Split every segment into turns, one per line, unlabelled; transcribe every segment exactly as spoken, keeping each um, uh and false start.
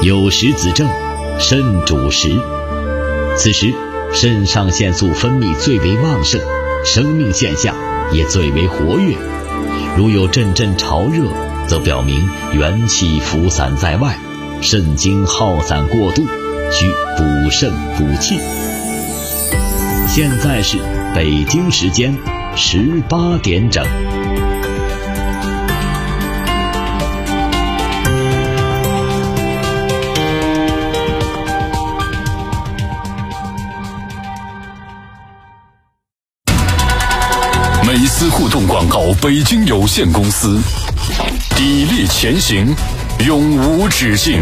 有时子正，肾主食。此时肾上腺素分泌最为旺盛，生命现象也最为活跃。如有阵阵潮热，则表明元气浮散在外，肾精耗散过度，需补肾补气。现在是北京时间十八点整。
美思互动广告北京有限公司，砥砺前行，永无止境。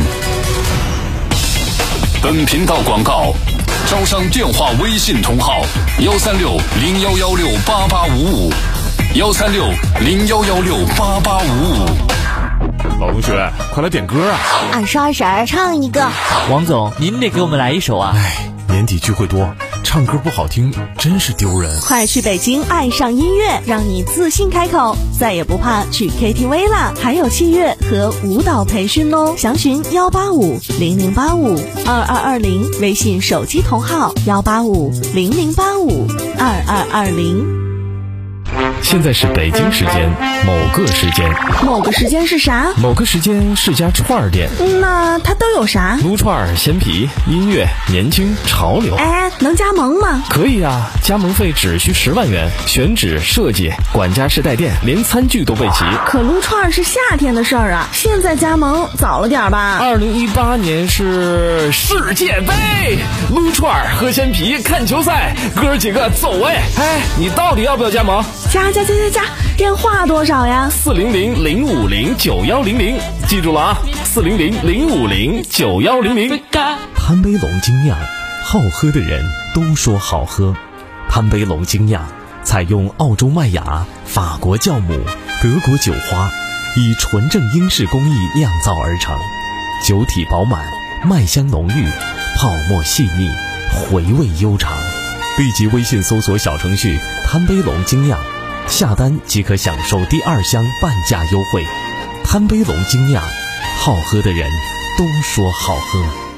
本频道广告招商电话微信同号幺三六零幺幺六八八五五，幺三六零幺幺六八八五五。
老同学，快来点歌啊！
二十二婶唱一个。
王总，您得给我们来一首啊！
哎，年底聚会多，唱歌不好听真是丢人。
快去北京爱上音乐，让你自信开口，再也不怕去 K T V 啦！还有器乐和舞蹈培训哦，详询幺八五零零八五二二二零，微信手机同号幺八五零零八五二二二零。
现在是北京时间某个时间，
某个时间是啥？
某个时间是家串儿店。
那它都有啥？
撸串、鲜皮、音乐、年轻、潮流。
哎，能加盟吗？
可以啊，加盟费只需十万元，选址、设计、管家式带电，连餐具都备齐。
可撸串是夏天的事儿啊，现在加盟早了点吧？
二零一八年是世界杯，撸串、喝鲜皮、看球赛，哥儿几个走哎！哎，你到底要不要加盟？
加加加加加，电话多少呀？
四零零零五零九幺零零，记住了啊，四零零零五零九幺零零。
潘杯龙精酿，好喝的人都说好喝。潘杯龙精酿采用澳洲麦芽、法国酵母、德国酒花，以纯正英式工艺酿造而成，酒体饱满，麦香浓郁，泡沫细腻，回味悠长。立即微信搜索小程序潘杯龙精酿，下单即可享受第二箱半价优惠。潘杯龙精酿，好喝的人都说好喝。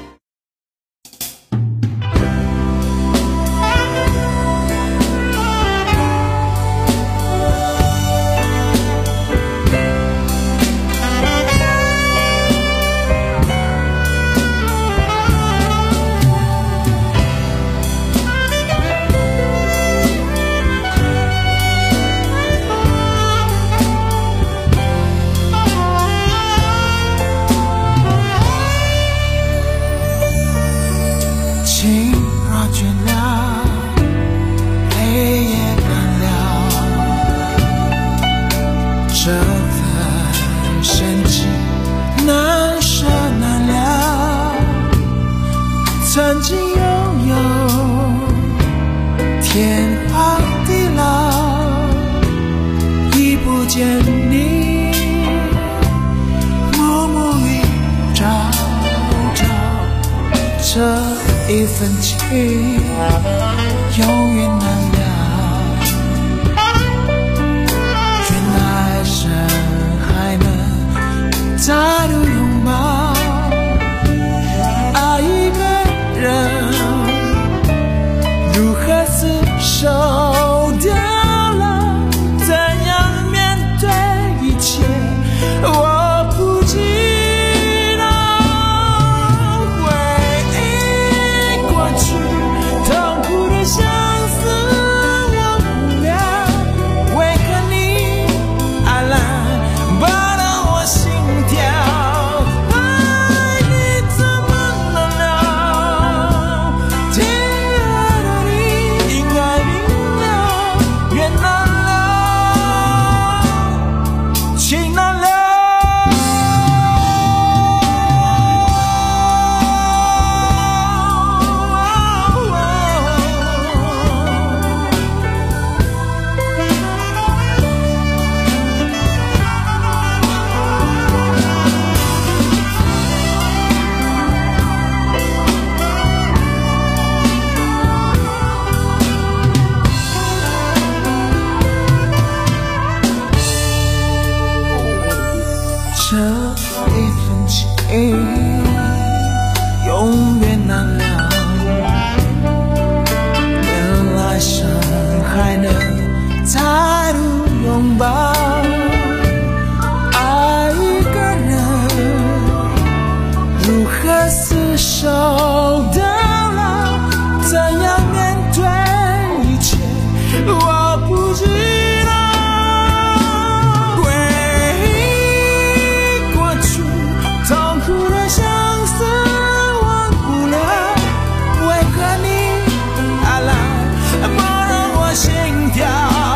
曾经拥有天荒地老，已不见你，暮暮里朝朝，这一份情永远难了。愿来生还能再度拥抱。如何厮守掉了？怎样面对一切？我不知道。回忆过去，痛苦的相思我不了，为何你爱来拔了我心跳？这一份情永远难了。原来伤还能再度拥抱，爱一个人如何厮守到老，怎样面对一切，我不知道。回忆过去，痛苦的相思忘不了，为何你还来拨弄我心跳？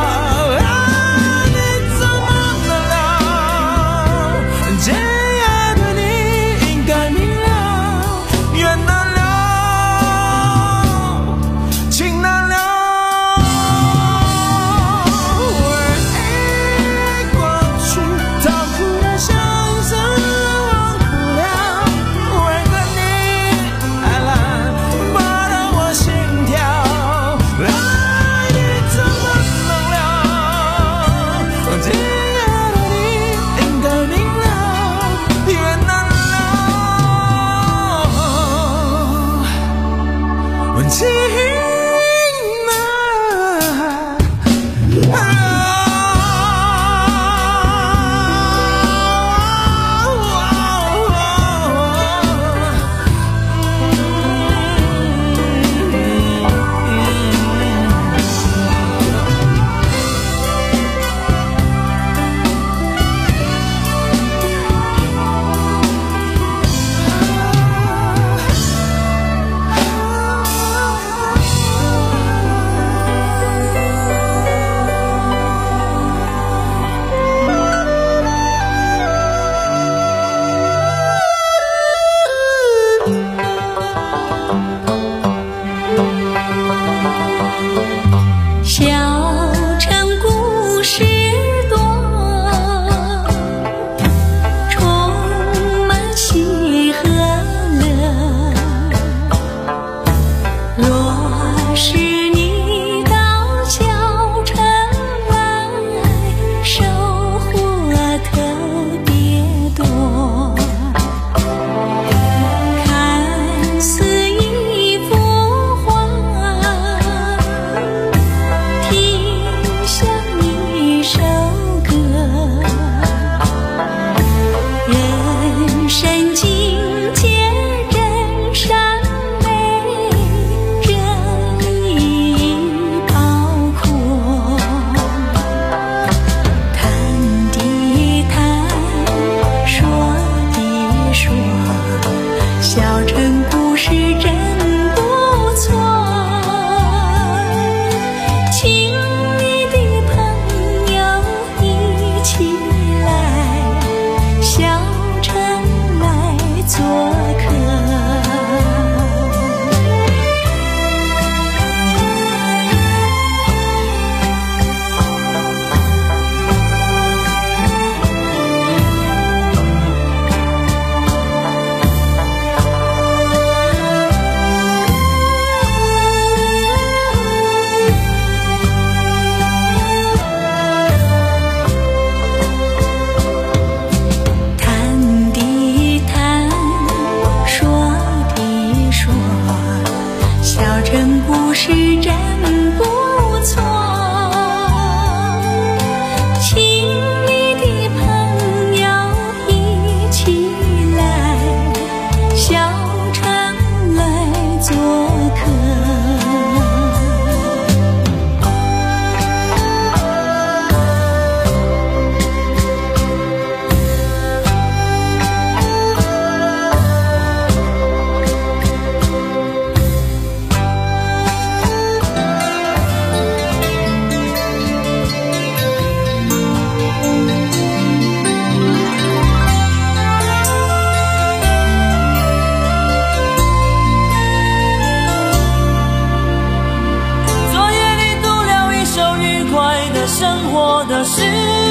的事，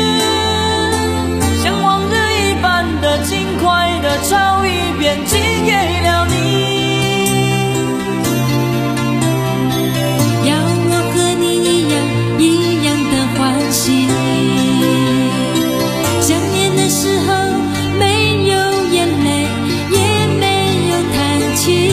像往日一般的轻快的抄一遍，寄给了你。
要我和你一样一样的欢喜，想念的时候没有眼泪，也没有叹气。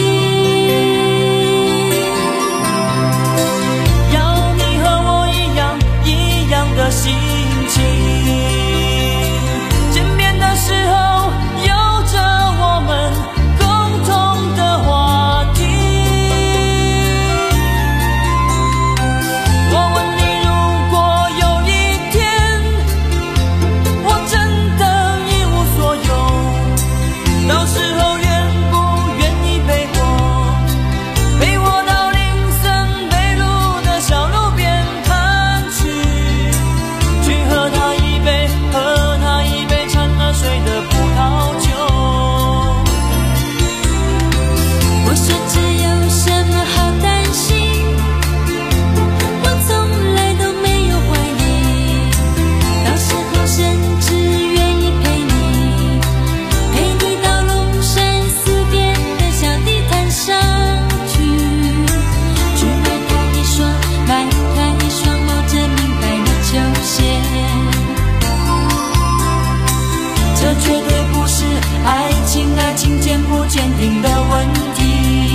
这绝对不是爱情，爱情坚不坚定的问题，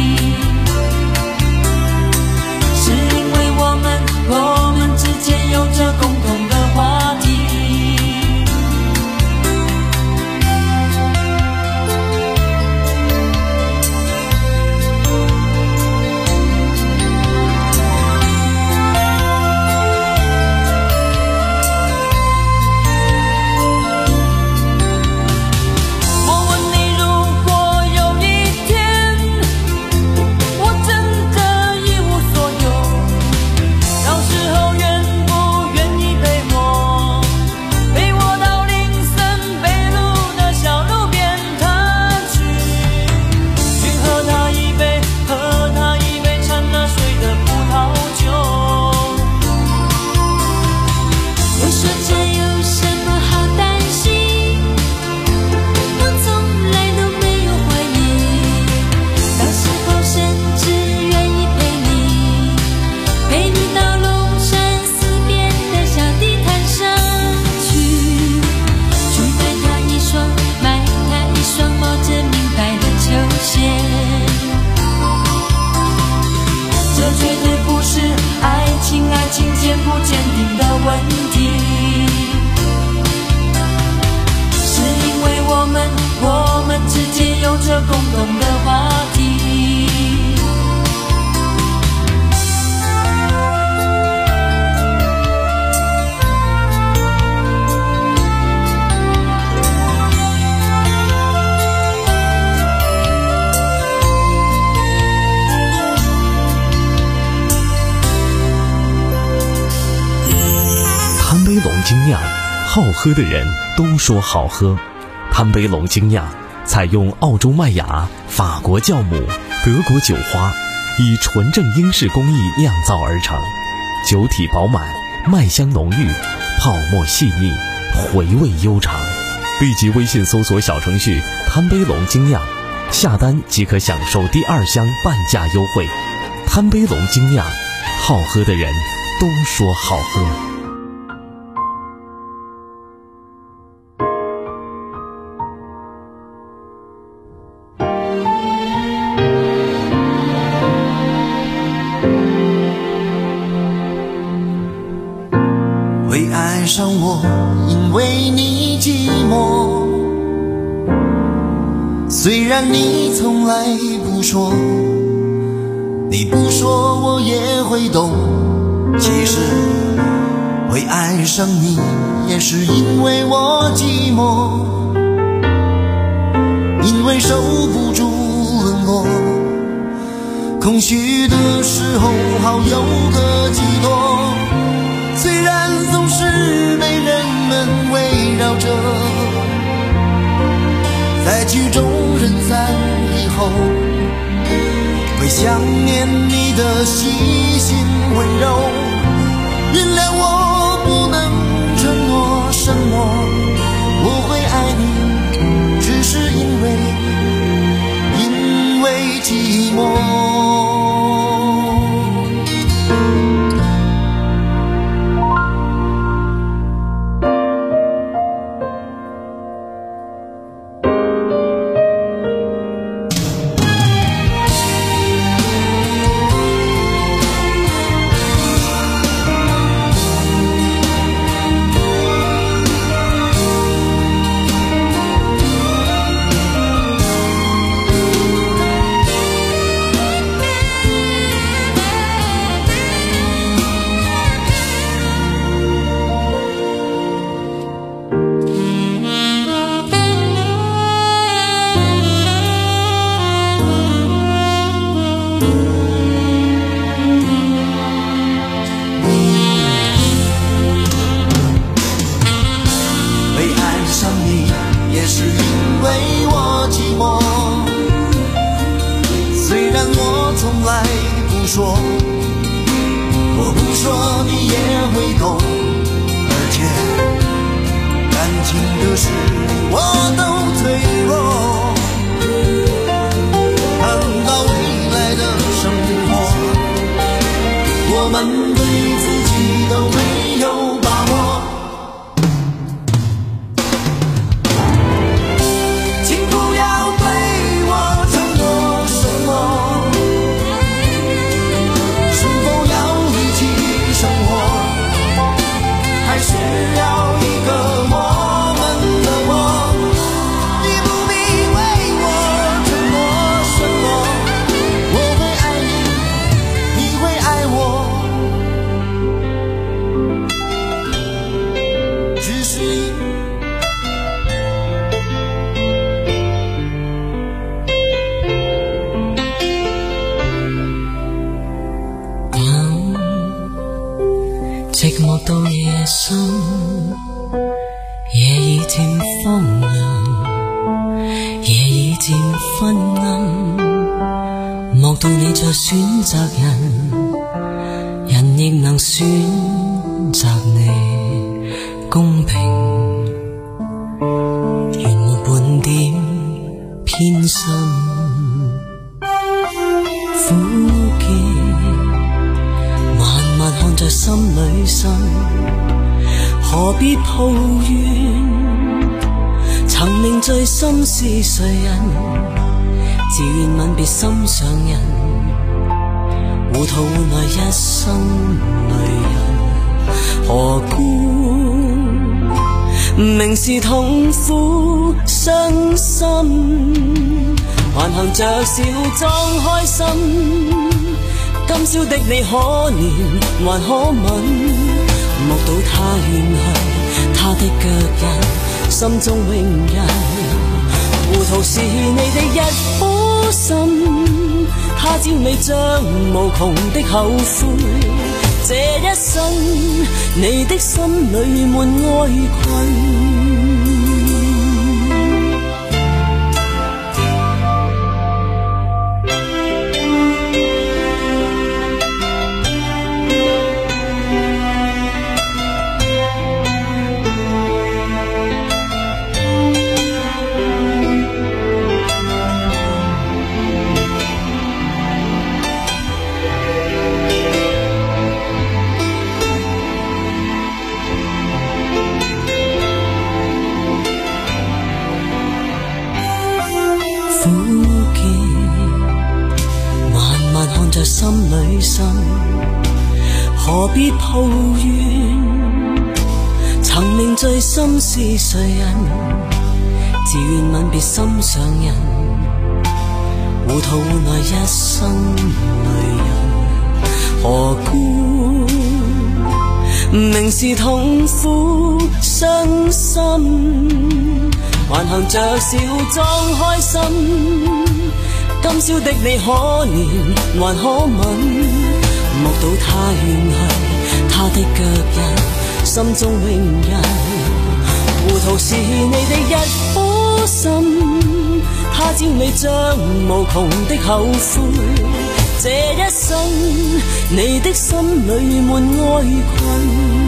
是因为我们我们之间有着共同的话题。共同的话题。
贪杯龙精酿，好喝的人都说好喝。贪杯龙精酿采用澳洲麦芽、法国酵母、德国酒花，以纯正英式工艺酿造而成，酒体饱满，麦香浓郁，泡沫细腻，回味悠长。立即微信搜索小程序贪杯龙精酿，下单即可享受第二箱半价优惠。贪杯龙精酿，好喝的人都说好喝。
爱上我，因为你寂寞。虽然你从来不说，你不说我也会懂。其实会爱上你，也是因为我寂寞，因为守不住冷落，空虚的时候好有个寄托。虽然总是被人们围绕着，在曲终人散以后，会想念你的细心温柔。原谅我不能承诺什么，我会爱你，只是因为因为寂寞。我不说你也会懂，而且感情的事我都脆弱。谈到未来的生活，我们对自己都没有把握。
漸昏暗，莫到你再選擇人，人亦能選擇你，公平，原沒半點偏心。苦澀慢慢看在心裏生，何必抱怨？曾凝聚心事誰人？自願吻別心上人，糊塗換來一生淚人。何故明是痛苦傷心，還行着笑裝開心？今宵的你可憐還可吻，莫到他遠去，他的腳印心中永印。糊塗是你的一顆心，他朝你將無窮的後悔。這一生你的心裏滿哀困。心裏生，何必抱怨？曾凝聚心事誰人？自願吻別心上人，糊塗換來一生淚人。何故明是痛苦傷心，還行着笑裝開心？今宵的你可憐還可吻，莫到他遠去，他的腳印心中永印。糊塗是你的一顆心，他朝你將無窮的後悔。這一生你的心裏滿哀困。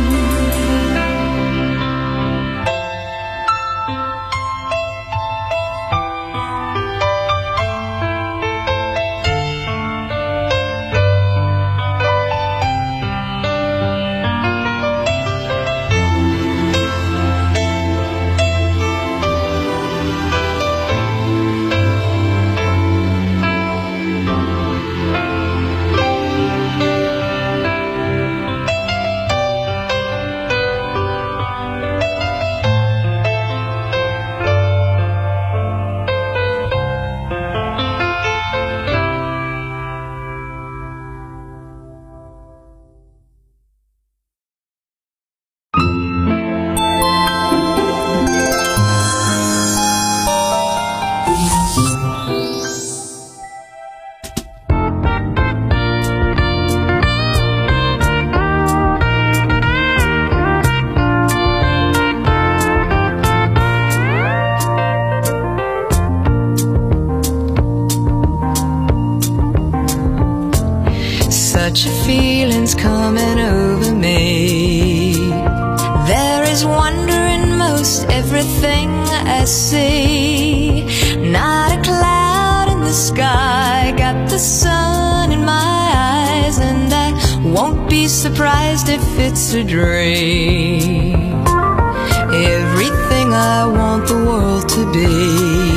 Such a feeling's coming over me. There is wonder in most everything I see. Not a cloud in the sky, got the sun in my eyes, and I won't be surprised if it's a dream. Everything I want the world to be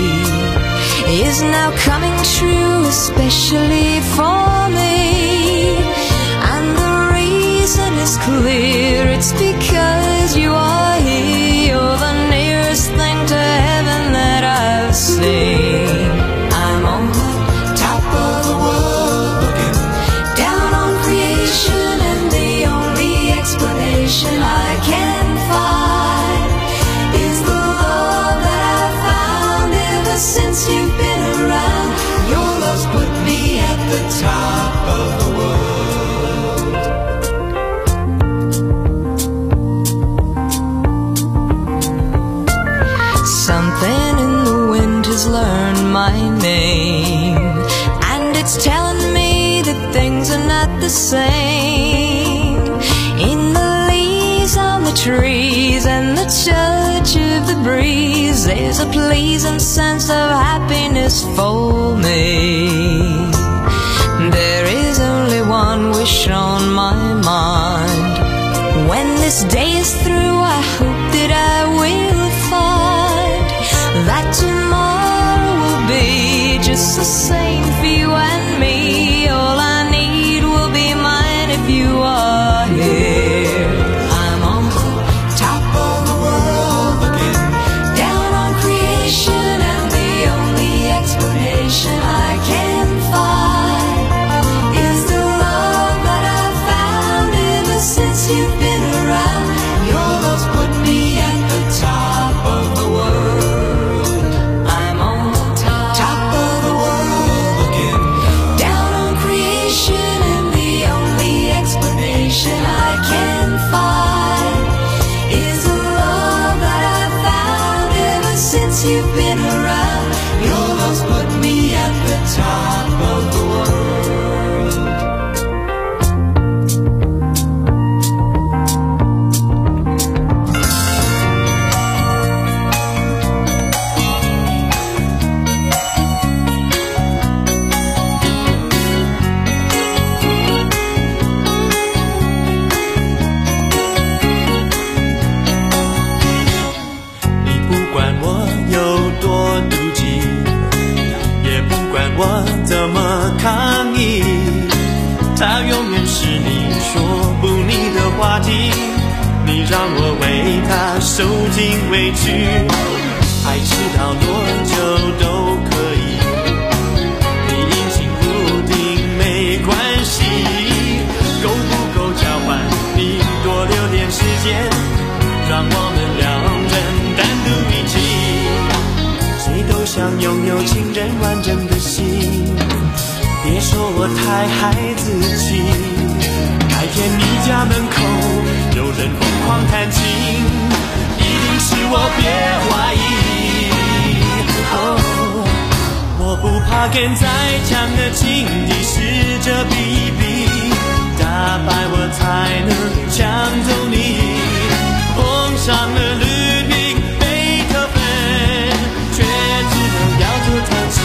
is now coming true, especially for me. And the reason is clear, it's because you are here. You're the nearest thing to heaven that I've seen. I'm on the top of the world, looking down on creation, and the only explanation I can find is the love that I've found ever since you've been around. Your love's put me at the top of the world. Something in the wind has has learned my name, and it's telling me that things are not the same. In the leaves on the trees and the touch of the breeze, there's a pleasing sense of happiness for me. There is only one wish on my mind. When this day is through, I hope that I will find that tomorrow will be just the same for you and me. All I need will be mine if you are here. I'm on the top of the world looking down on creation, and the only explanation I can find is the love that I've found ever since you've been around. Your love's put me at the top of the world. I'm on the top, top of the world looking down on creation, and the only explanation I can find is the love that I've found ever since you've been around. Your love's put me at the top of the world.
你不管我有多妒忌，也不管我怎么抗议，它永远是你说不腻的话题。你让我为它受尽委屈，爱迟到多久都可以，你阴晴不定没关系，够不够交换你多留点时间，让我们两人单独一起。谁都想拥有情人完整的心，别说我太孩子气，改天你家门口有人疯狂弹琴，一定是我，别怀疑。哦，我不怕跟再强的情敌试着比一比，打败我才能抢走你。碰上了ludwig贝多芬，却只能摇头叹气。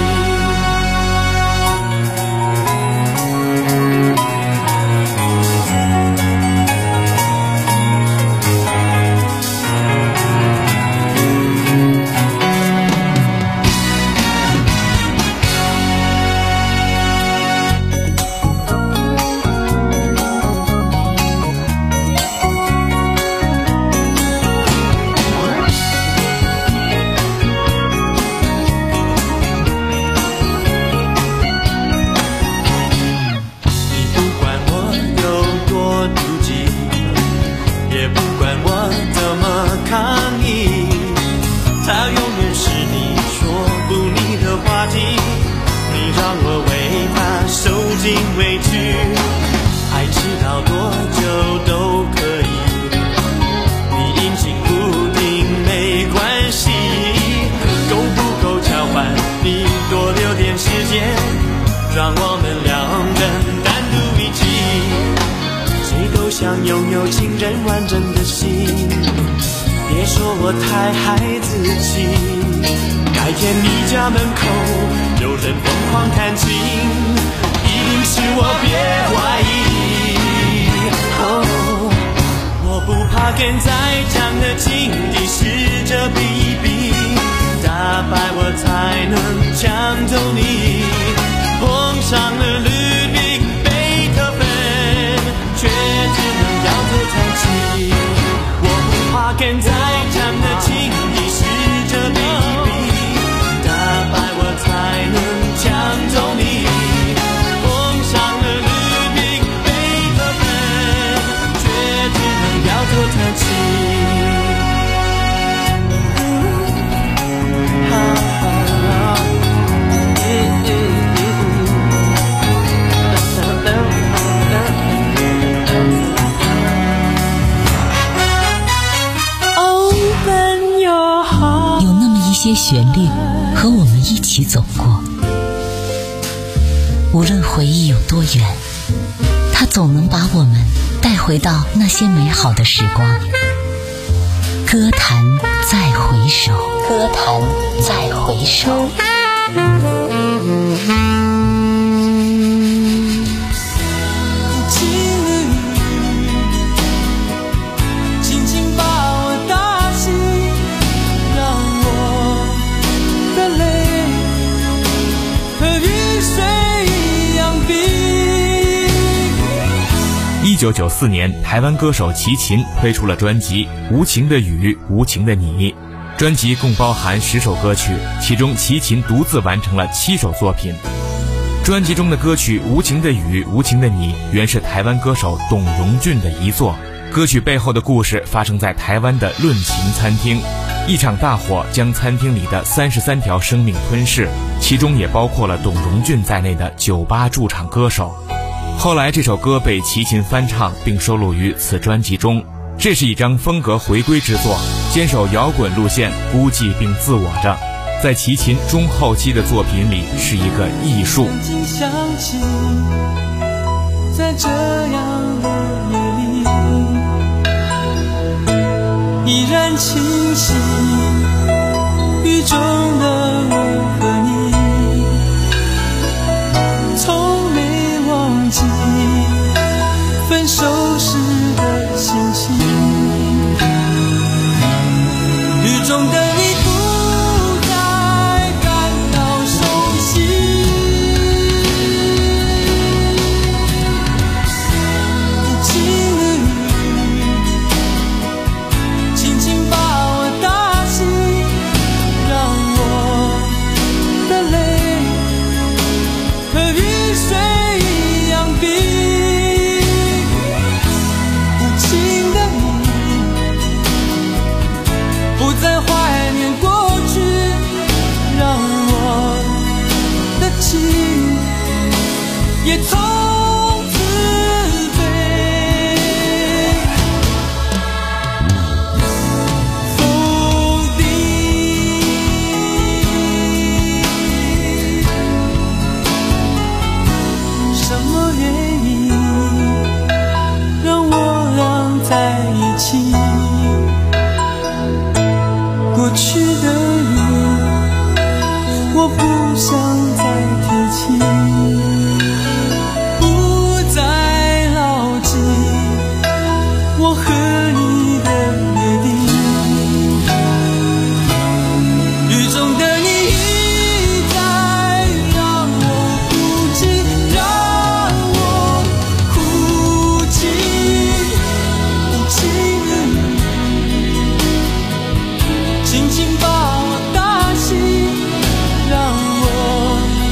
让我们两人单独一起，谁都想拥有情人完整的心，别说我太孩子气，改天你家门口有人疯狂弹琴，一定是我，别怀疑。哦，我不怕跟再强的情敌试着比一比，打败我才能抢走你。碰上了ludwig贝多芬，却只能摇头叹气。我不怕跟再强的情敌试着比一比，打败我才能抢走你。碰上了ludwig贝多芬，却只能摇头叹气。
有那么一些旋律和我们一起走过。无论回忆有多远，它总能把我们带回到那些美好的时光。歌坛再回首，歌坛再回首。
一九九四年，台湾歌手齐秦推出了专辑《无情的雨，无情的你》。专辑共包含十首歌曲，其中齐秦独自完成了七首作品。专辑中的歌曲《无情的雨，无情的你》原是台湾歌手董荣俊的遗作。歌曲背后的故事发生在台湾的论情餐厅，一场大火将餐厅里的三十三条生命吞噬，其中也包括了董荣俊在内的酒吧驻场歌手。后来这首歌被齐秦翻唱并收录于此专辑中，这是一张风格回归之作，坚守摇滚路线，孤寂并自我着，在齐秦中后期的作品里是一个艺术。
想起在这样的夜里，依然清晰雨中的我和你，从没忘记分手时的心情。雨中的你不再感到熟悉，无情的雨轻轻把我打醒，让我的泪和雨水一样冰。无情的你不再怀念过去，让我的情也从此飞。否定什么原因让我俩在一起？过去的你，我不想再提起，不再牢记我和你的约定。雨中的你一再让我哭泣，让我哭泣，无情的你轻轻把我打醒，让我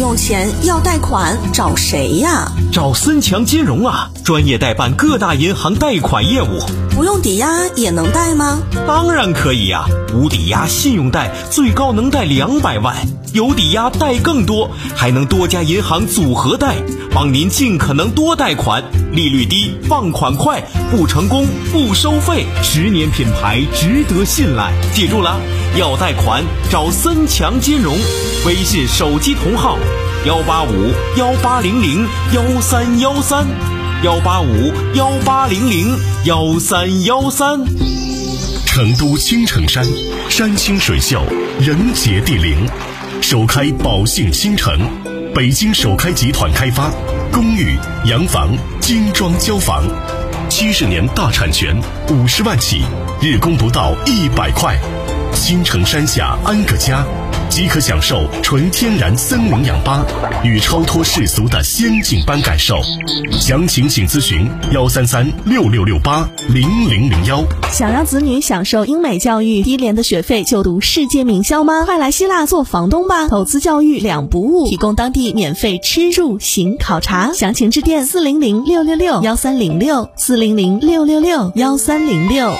用钱要贷款找谁呀？
找森强金融啊，专业代办各大银行贷款业务。
不用抵押也能贷吗？
当然可以呀、啊，无抵押信用贷最高能贷两百万，有抵押贷更多，还能多家银行组合贷，帮您尽可能多贷款，利率低，放款快，不成功不收费，十年品牌值得信赖。记住了，要贷款找森强金融，微信手机同号幺八五幺八零零幺三幺三，幺八五幺八零零幺三幺三。
成都青城山，山清水秀，人杰地灵，首开宝兴新城，北京首开集团开发，公寓、洋房、精装交房，七十年大产权，五十万起，日供不到一百块。青城山下安个家，即可享受纯天然森林氧吧与超脱世俗的仙境般感受。详情请咨询幺三三六六六八零零零幺。
想让子女享受英美教育，低廉的学费就读世界名校吗？快来希腊做房东吧！投资教育两不误，提供当地免费吃住行考察。详情致电四零零六六六幺三零六四零零六六六幺三零六。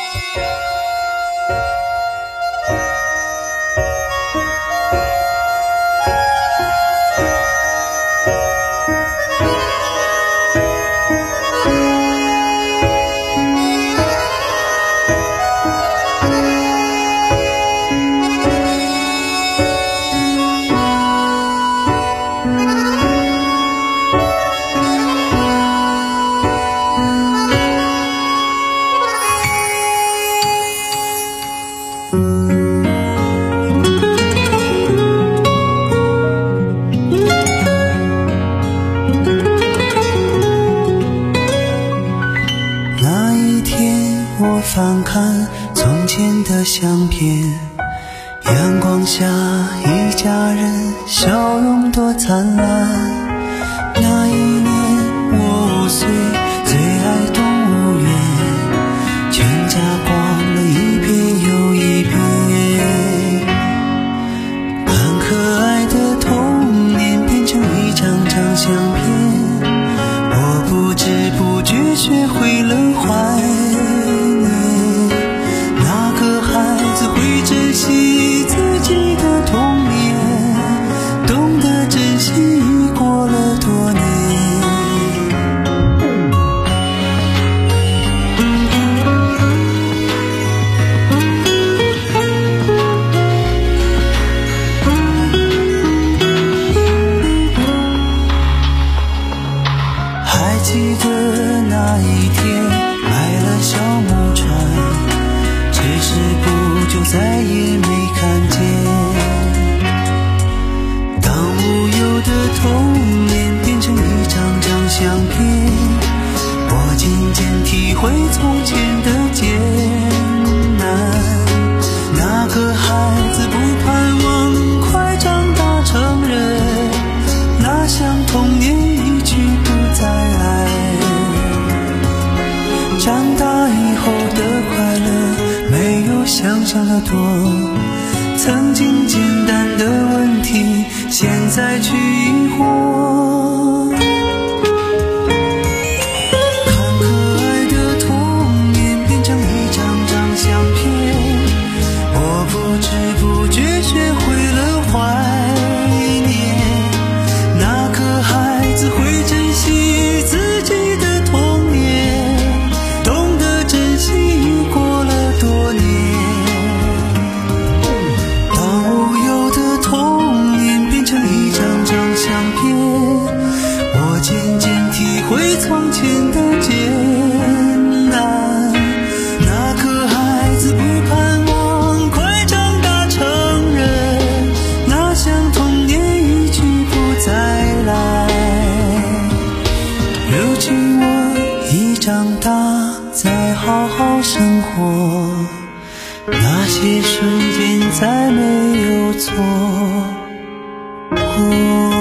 翻看从前的相片，阳光下一家人笑容多灿烂。那一年我五岁，最爱动物园，全家逛了一遍又一遍，很可爱的童年变成一张张相片，我不知不觉学会了怀念。那个孩子会珍惜自己的童年，懂得珍惜已过了多年。还记得那一天买了小木船，只是不久再也没看见。当无忧的童年变成一张张相片，我渐渐体会从前的艰难。那个孩子不盼望快长大成人，那想童年一去不再来。长大以后的快乐没有想象的多，曾经简单的问题现在去疑惑。看可爱的童年变成一张张相片，我不知不觉学会了怀念。那个孩子会珍惜自己的童年，懂得珍惜已过了多年。当无忧的童年变成一张张相片，我渐渐体会从前的艰难。那个孩子不盼望快长大成人，那想童年一去不再来。如今我已长大，再好好生活，那些瞬间再没有错过。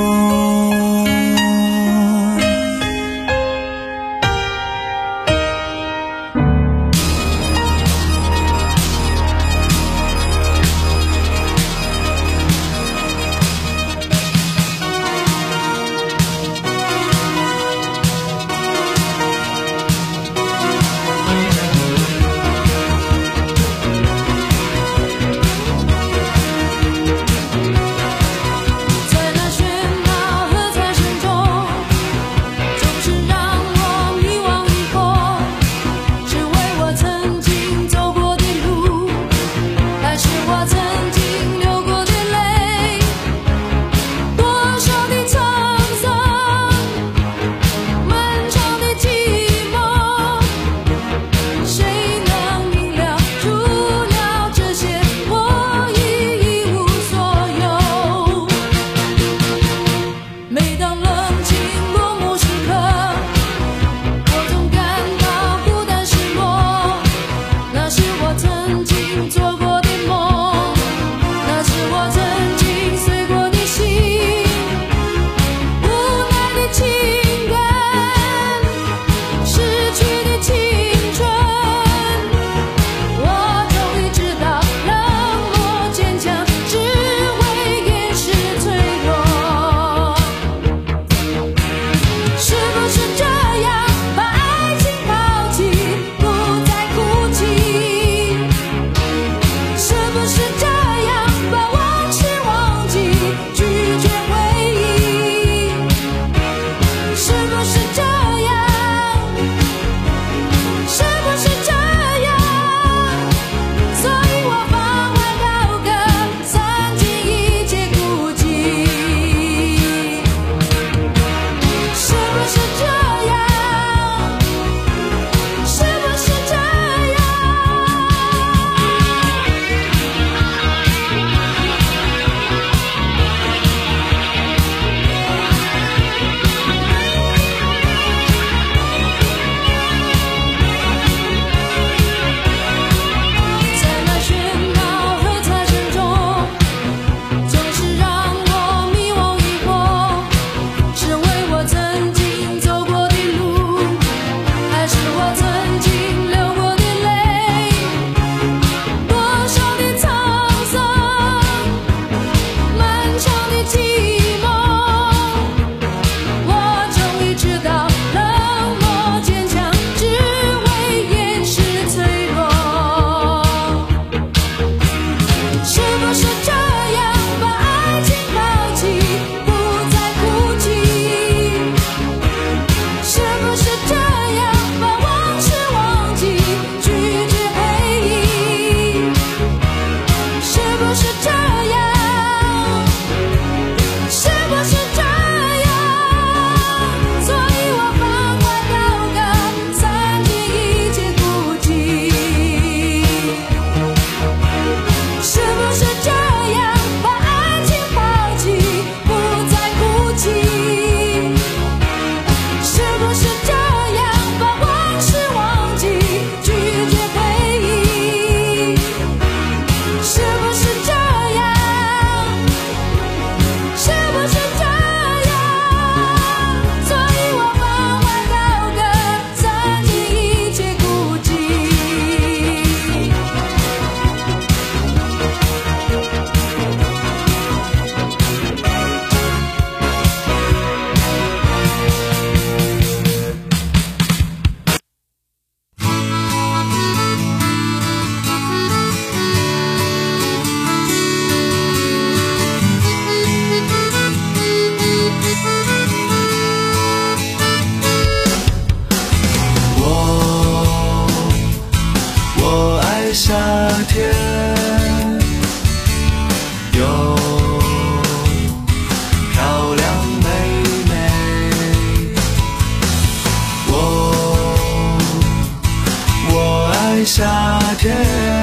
夏天，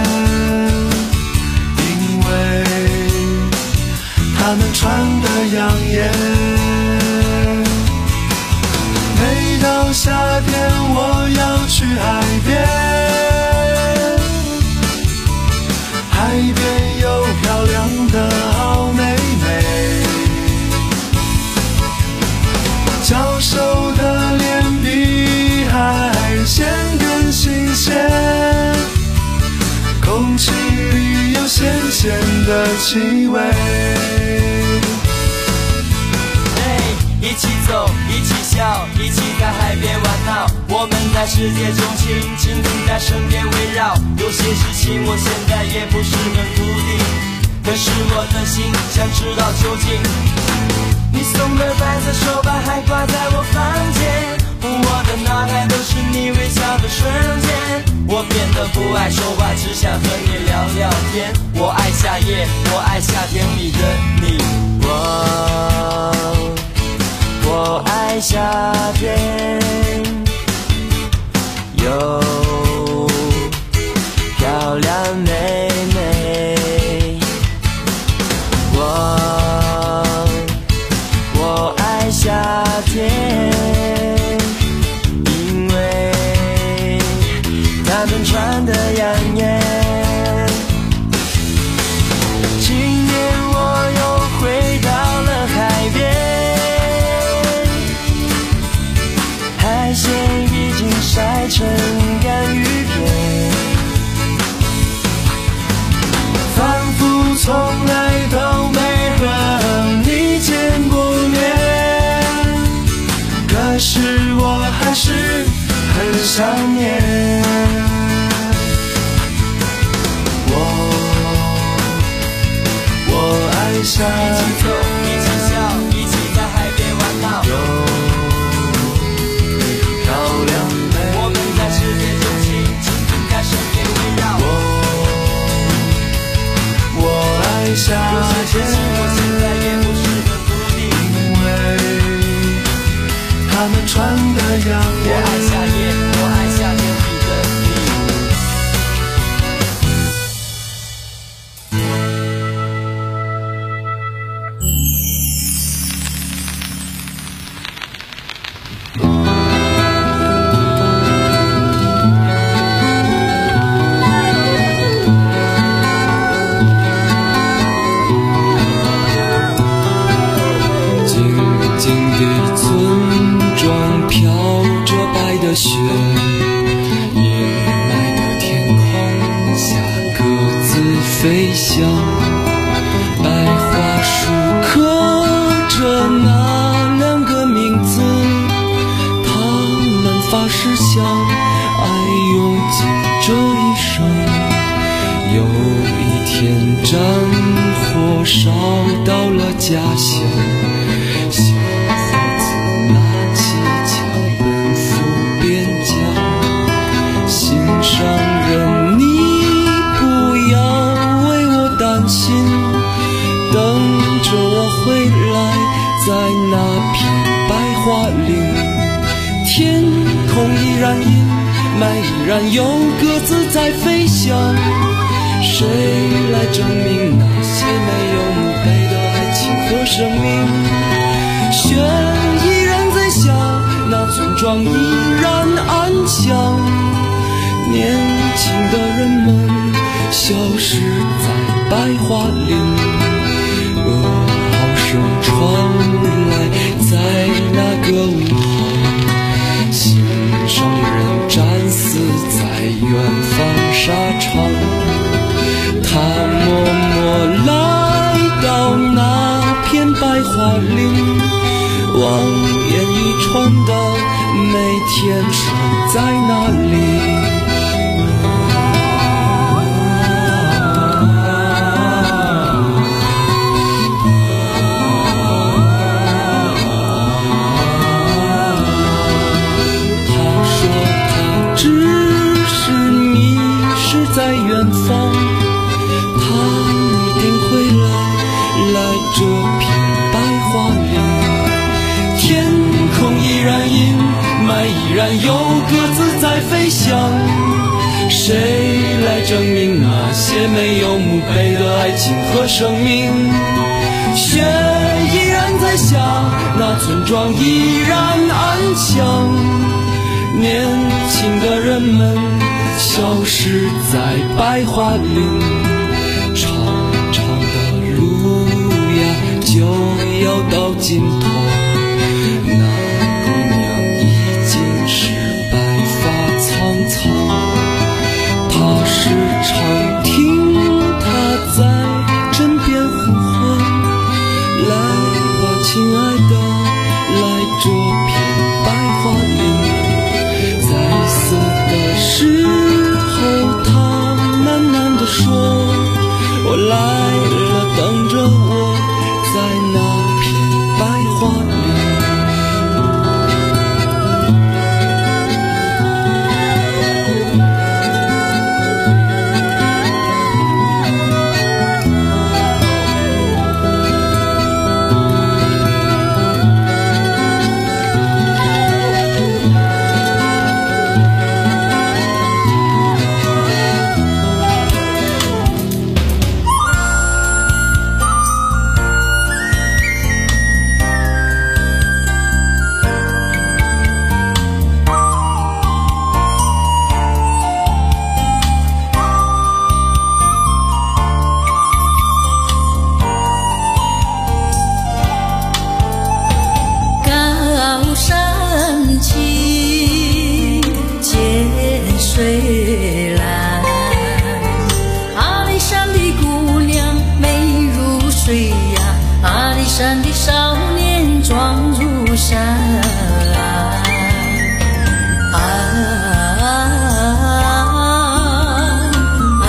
因为它们穿得养眼。每到夏天我要去海边，海边有漂亮的好妹妹，娇羞的脸比海鲜更新鲜，空气里有咸咸的气味。
一起走，一起笑，一起在海边玩闹，我们在世界中心，蜻蜓在身边围绕。有些事情我现在也不是很笃定，可是我的心想知道究竟。你送的白色手把还挂在我房间，我的脑海都是你微笑的瞬间。我变得不爱说话，只想和你聊聊天。我爱夏夜，我爱夏天里的你。我我爱夏天，有漂亮妹妹。我我爱夏天，因为她们穿得养眼。今年我又回到了海边，海鲜已经晒成干鱼片，仿佛从来都没和你见过面，可是我还是很想念。我我爱夏天，一起走，一起笑，一起在海边玩闹。我们在世界中心，蜻蜓在身边围绕。我我爱夏天，我现在也不是很笃定，因为它们穿得养眼。我爱夏夜，我爱夏天里的你。雪，阴霾的天空下各自飞翔，白桦树刻着那两个名字，他们发誓相爱用尽这一生。有一天战火烧到了家乡，小伙子拿起枪奔赴边疆。心上人，你不要为我担心，等着我回来，在那片白桦林，天空依然阴霾，依然有鸽子在飞翔。谁来证明那些没有墓碑的爱情和生命？雪依然在下，那村庄依然安详，年轻的人们消失在白桦林，噩耗声传来，在那个午后，心上人战死在远方沙场。他默默来到那片白桦林，望眼欲穿的每天守在那里。他说他只是迷失在远方，来这片白桦林，天空依然阴霾，依然有鸽子在飞翔。谁些没有墓碑的爱情和生命。雪依然在下，那村庄依然安详，年轻的人们消失在白桦林，长长的路呀就要到尽头，那姑娘已经是白发苍苍，她时常听她在枕边呼唤，来吧亲爱的，来这片白桦林。在死的时候她喃喃地说，我来了，等着我在那片白桦林。
水蓝，阿里山的姑娘美如水呀，阿里山的少年壮如山。啊啊啊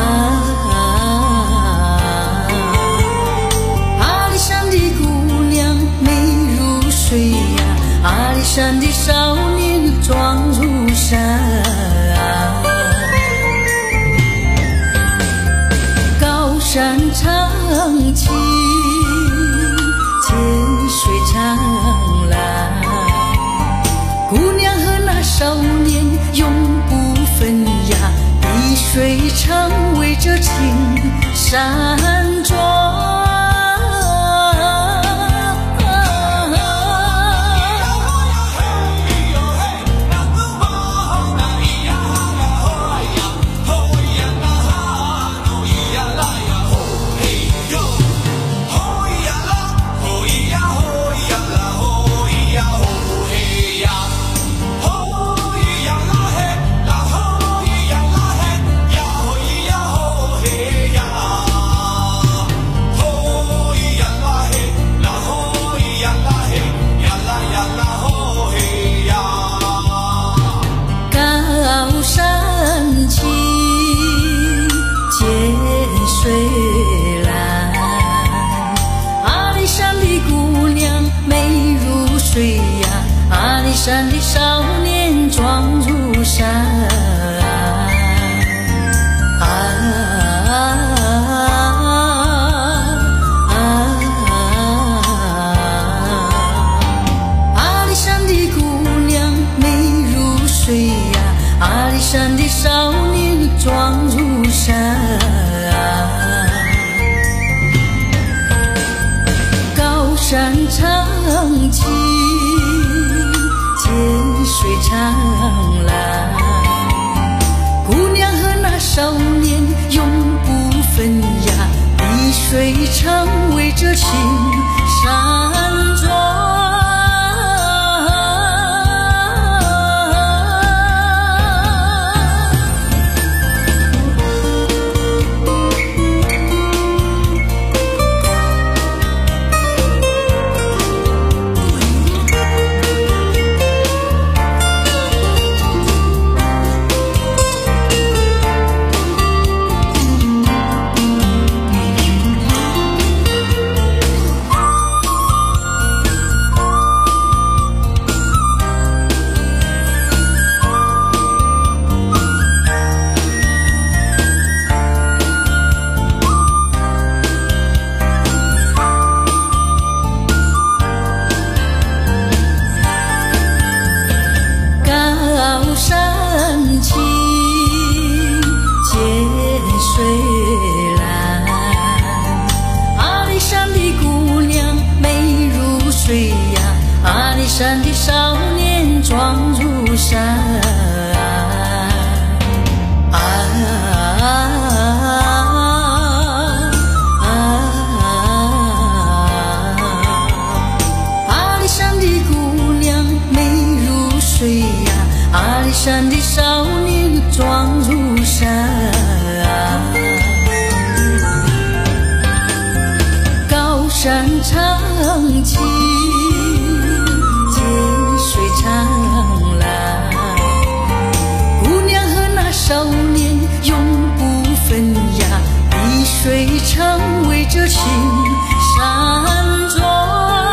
阿里山的姑娘美如水呀，阿里山的少年壮如山。山长青，涧水长蓝，姑娘和那少年永不分呀，碧水常围着青山庄。水蓝，阿里山的姑娘美如水呀，阿里山的少年壮如山。啊啊啊阿里山的姑娘美如水呀，阿里山的少年壮如山。山长青，涧水长蓝，姑娘和那少年永不分呀，碧水常围着青山庄。 少年壮如山，啊阿里山的姑娘美如水呀，阿里山的少年壮如山，高山长青，涧水长蓝，姑娘和那少年永不分呀，碧水长围着青山转。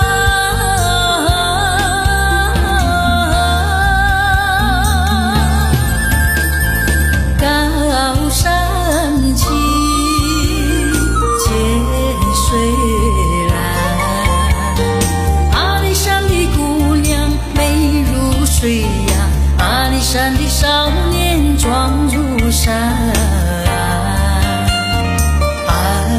高山青，涧水水呀，阿里山的少年壮如山，啊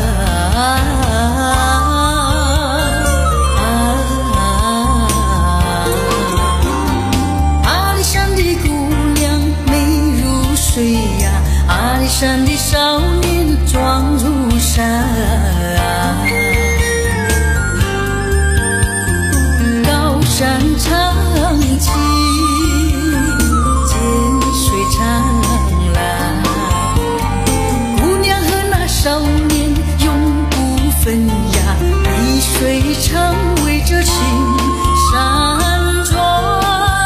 阿里山的姑娘美如水呀，阿里山的少年壮如山，高山长青，少年永不分呀，碧水长围着青山转。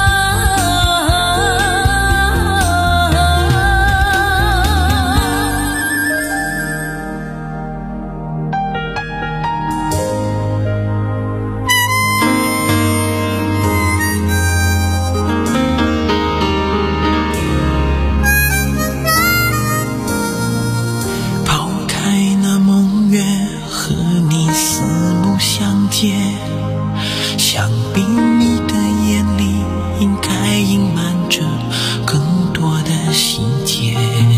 想必你的眼里应该隐瞒着更多的细节，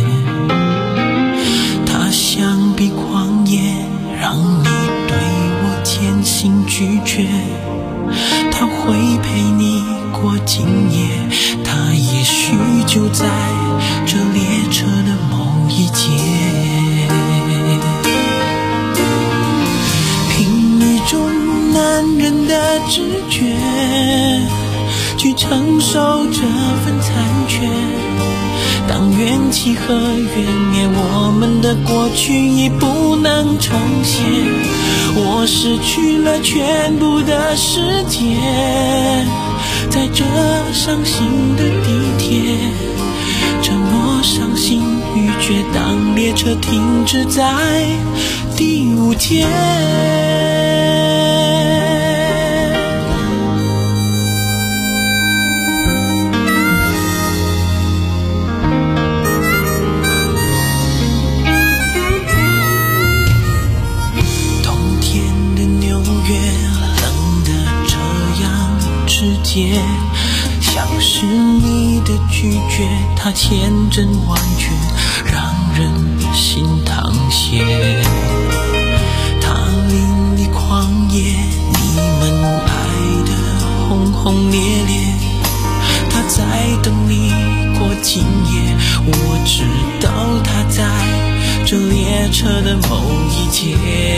它像比旷野，让你对我渐行拒绝，它会陪你过今夜，它也许就在这列车的某一节，凭一种男人的直觉去承受这份残缺，当怨气和怨灭，我们的过去已不能重现，我失去了全部的世界，在这伤心的地铁，沉默伤心欲绝，当列车停止在第五天。像是你的拒绝，它千真万确，让人心淌血。它淋漓狂野，你们爱得轰轰烈烈，它在等你过今夜，我知道它在这列车的某一节，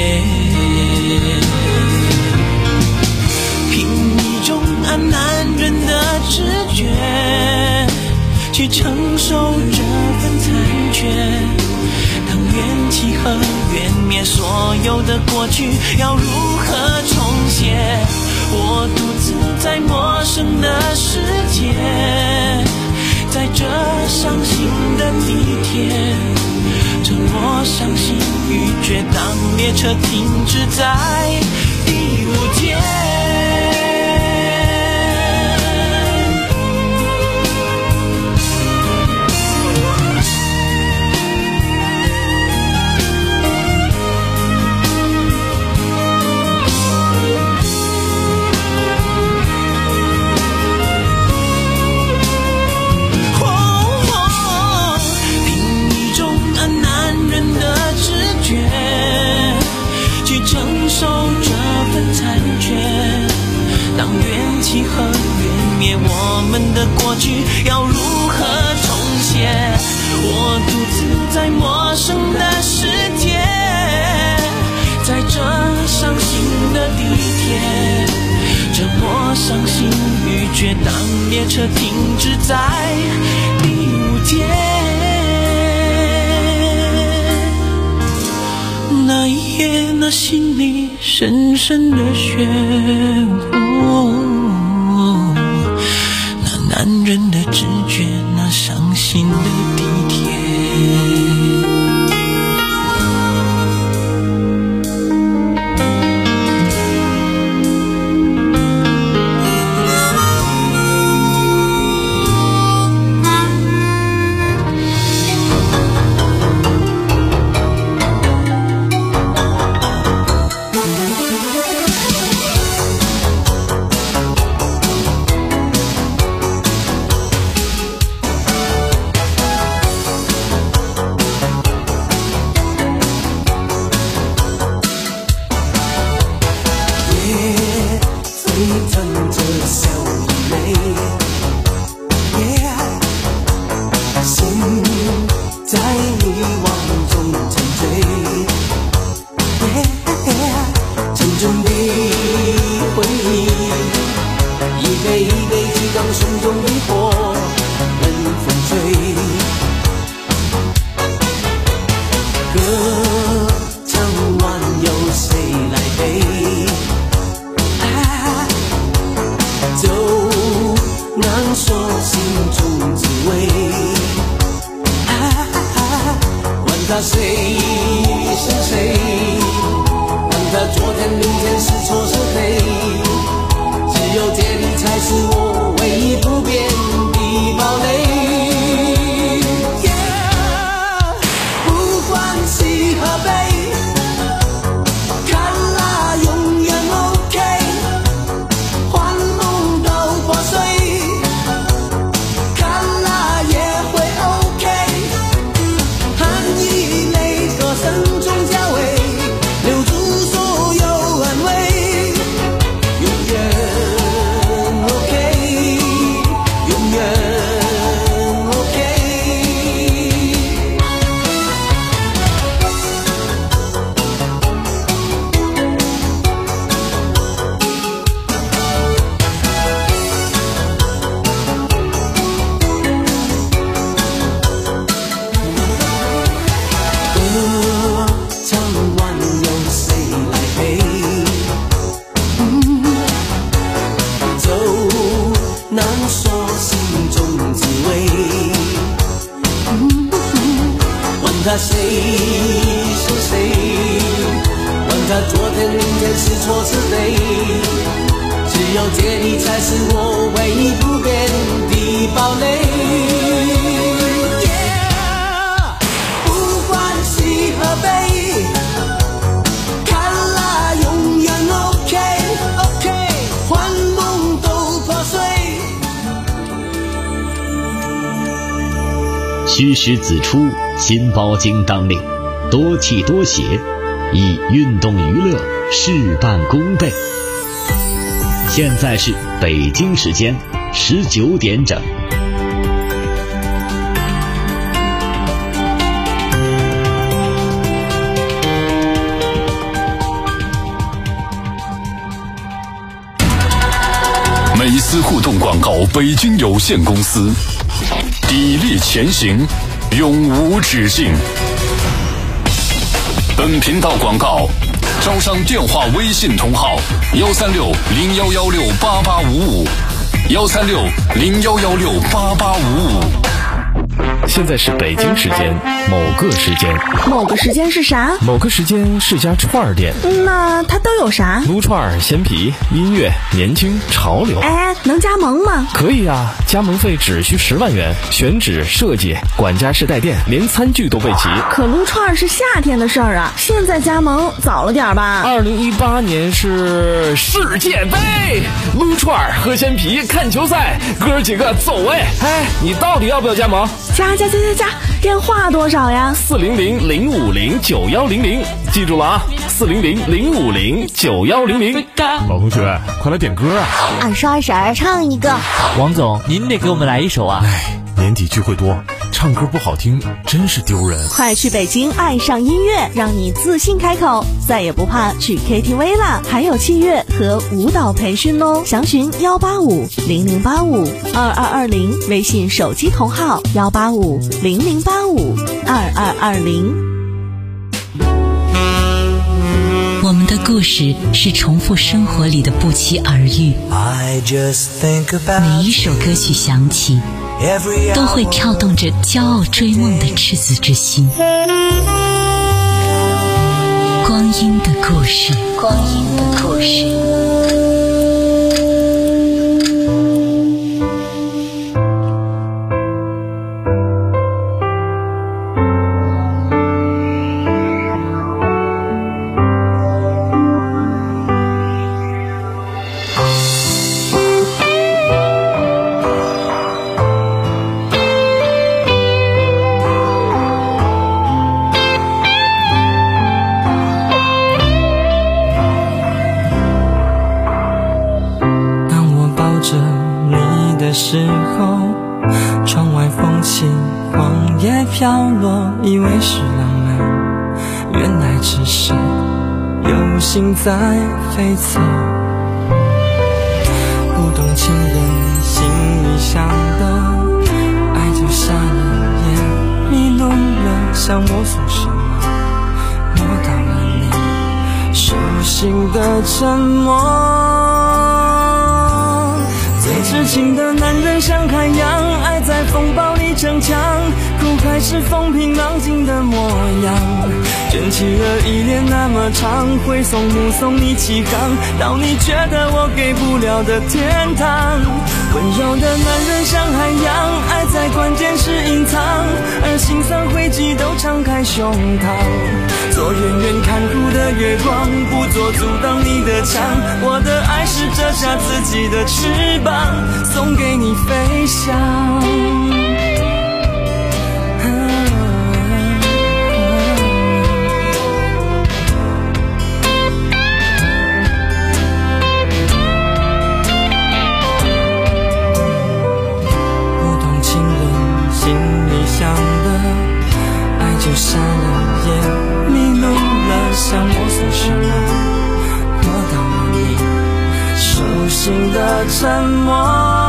凭一种按男人的直觉去承受这份残缺，当怨气和怨灭，所有的过去要如何重写，我独自在陌生的世界，在这伤心的地铁，沉默伤心欲绝，当列车停止在第五节。承受我们的过去要如何重写？我独自在陌生的世界，在这伤心的地铁，这么伤心欲绝，当列车停止在第五节，那一夜那心里深深的漩涡，那男人的直觉，那伤心的地铁。
他谁是谁？问他昨天、明天是错是非？只有这里才是我唯一不变的堡垒。Yeah, 不管喜和悲，看啦永远 OK， 幻梦都破碎，看啦也会 OK。含一泪歌声中交汇，留住所有安慰，永远 OK， 永远 OK。歌唱完由谁来陪？嗯，走难说心中滋味。嗯，问他谁是谁？问他昨天、明天是错是对？只有这里才是我唯一不变的堡垒。不管喜和悲，看啦永远 OK OK， 幻梦都破碎。
虚实子出，新包经当令，多气多写，以运动娱乐事半功倍。现在是北京时间十九点整。
美思互动广告北京有限公司，砥砺前行，永无止境。本频道广告招商电话微信同号幺三六零幺幺六八八五五幺三六零幺幺六八八五五。
现在是北京时间某个时间，
某个时间是啥？
某个时间是家串儿店。
那它都有啥？
撸串、鲜皮、音乐、年轻、潮流。
哎，能加盟吗？
可以啊，加盟费只需十万元，选址、设计、管家式带电，连餐具都备齐。
可撸串是夏天的事儿啊，现在加盟早了点吧？
二零一八年是世界杯，撸串、喝鲜皮、看球赛，哥儿几个走哎！哎，你到底要不要加盟？
加加加加加加，电话多少呀？
四零零零五零九幺零零，记住了啊，四零零零五零九幺零零。
老同学，快来点歌啊！
俺刷婶儿唱一个。
王总，您得给我们来一首啊！
哎，年底聚会多，唱歌不好听，真是丢人。
快去北京爱上音乐，让你自信开口，再也不怕去 K T V 啦！还有器乐和舞蹈培训哦，详询幺八五零零八五二二二零，微信手机同号幺八五零零八五二二二零。
我们的故事是重复生活里的不期而遇，每一首歌曲响起都会跳动着骄傲追梦的赤子之心。光阴的故事，光阴的故事。
时候，窗外风起，黄叶飘落，以为是浪漫，原来只是有心在飞走。不懂情人心里想的，爱就瞎了眼，迷路了，想摸索什么，摸到了你手心的沉默。最痴情的男人像海洋，爱在风暴里逞强，苦海是风平浪静的模样，卷起了依恋那么长，挥送目送你起航，到你觉得我给不了的天堂。温柔的男人像海洋，爱在关键时隐藏，而心酸汇集都敞开胸膛，做远远看护的月光，不做阻挡你的墙，我的爱是折下自己的翅膀，送给你飞翔。不懂情人心里想的，爱就瞎了眼，迷路了，想摸索什么，摸到了你手心的沉默。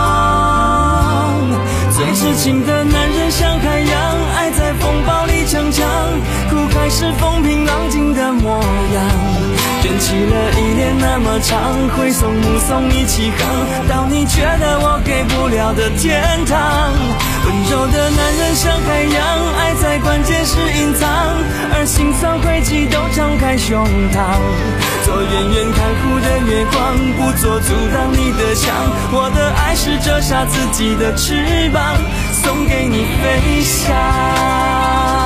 最痴情的男人像海洋，爱在风暴里逞强，苦海是风平浪静的模样，卷起了依恋那么长，挥送目送你起航，到你觉得我给不了的天堂。温柔的男人像海洋，爱在关键时隐藏，而心酸汇集都敞开胸膛，做远远看护的月光，不做阻挡你的墙，我的爱是折下自己的翅膀，送给你飞翔。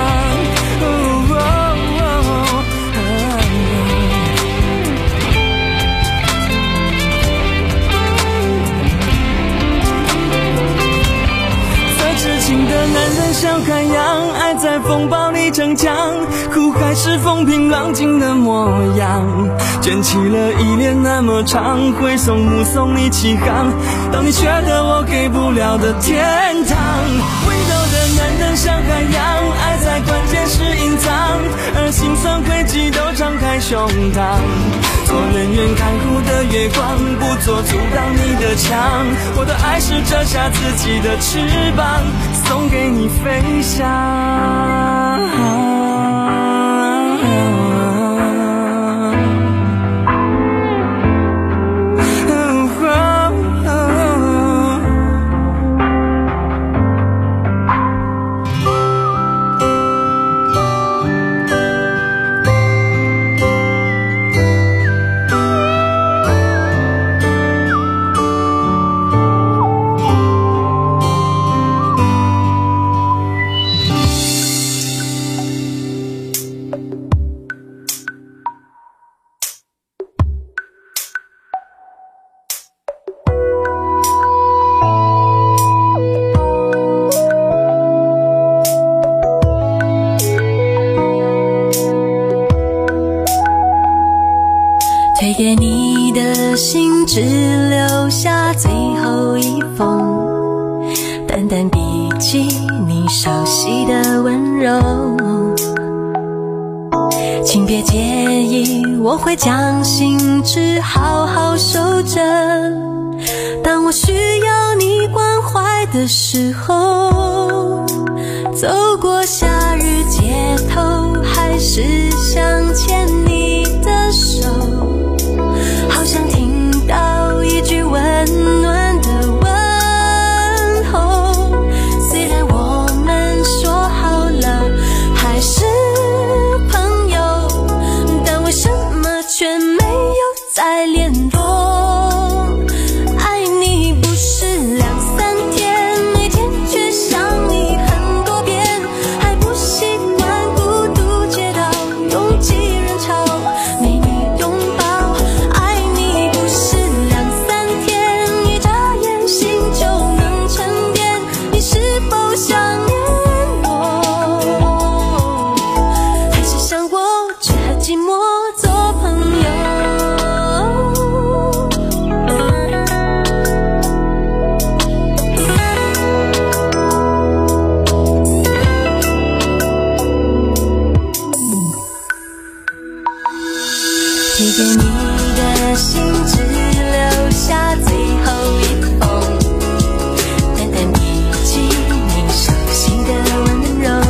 痴情的男人像海洋，爱在风暴里逞强，苦海是风平浪静的模样，卷起了依恋那么长，挥送目送你起航，到你觉得我给不了的天堂。温柔的男人像海洋，爱在关键时隐藏，而心酸汇集都敞开胸膛，做远远看护的月光，不做阻挡你的墙，我的爱是折下自己的翅膀，送给你飞翔。
熟悉的温柔。请别介意，我会将心事好好守着。当我需要你关怀的时候，走过夏日街头，还是想牵你的手，好想听到一句温暖的问候。虽然我们说好了还是朋友，但为什么却没有再联络？爱你不是两三天，每天却想你很多遍，还不习惯孤独街道拥挤人潮，没你拥抱。爱你不是两三天，一眨眼心就能沉淀，你是否想念我？还是想我却寂寞做朋友？贴给你的信只留下最后一封，淡淡笔记你熟悉的温柔。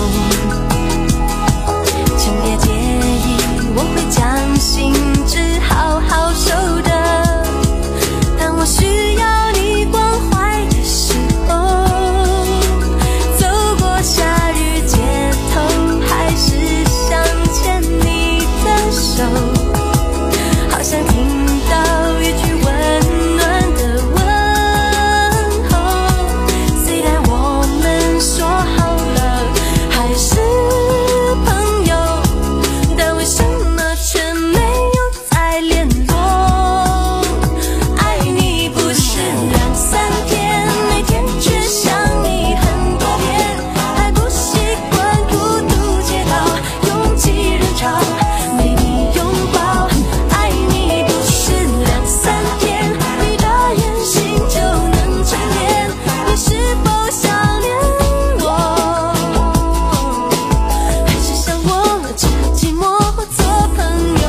请别介意，我会将心事好好守着。当我需要你关怀的时候，走过夏日街头，还是想牵你的手，好想听到一句温暖的问候。虽然我们说好了还是朋友，但为什么却没有再联络？爱你不是两三天，每天却想你很多遍，还不习惯孤独街道拥挤人潮，没你拥抱。爱你不是两三天，一眨眼心就能沉淀，你是否想念我？还是想我却寂寞做朋友？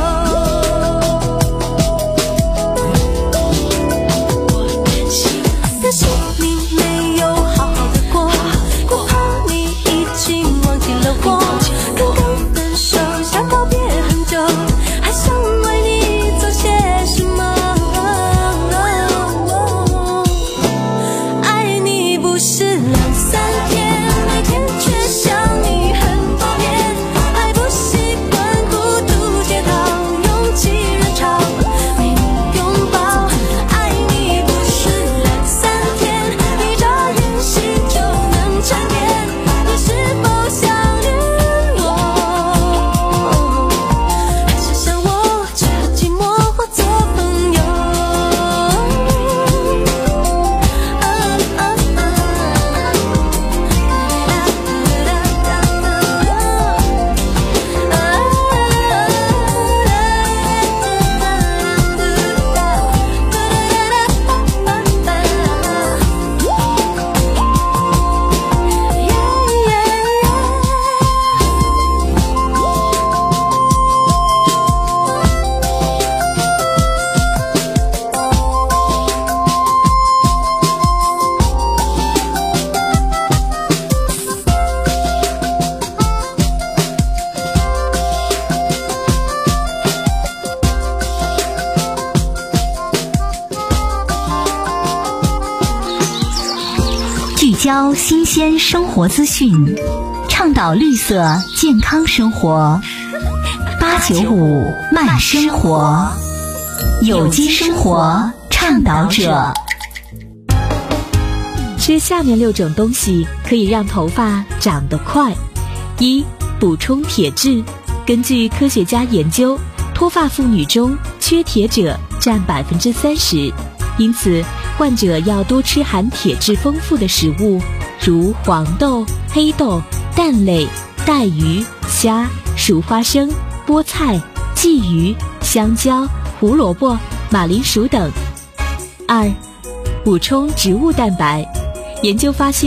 我担心，担心你没有好好的过，我怕你已经忘记了我。刚刚分手，想告别很久，还想为你做些什么？爱你不是两三天，每天却想你很多遍，还不习惯孤独街道拥挤人潮，没你拥抱。爱你不是两三天，一眨眼心就能沉淀，你是否想念我？还是想我却寂寞做朋友？
聚焦新鲜生活资讯，倡导绿色健康生活。八九五慢生活，有机生活倡导者。
吃下面六种东西可以让头发长得快。一、补充铁质。根据科学家研究，脱发妇女中缺铁者占百分之三十，因此患者要多吃含铁质丰富的食物，如黄豆、黑豆、蛋类、带鱼、虾、熟花生、菠菜、鲫鱼、香蕉、胡萝卜、马铃薯等。二、补充植物蛋白。研究发现，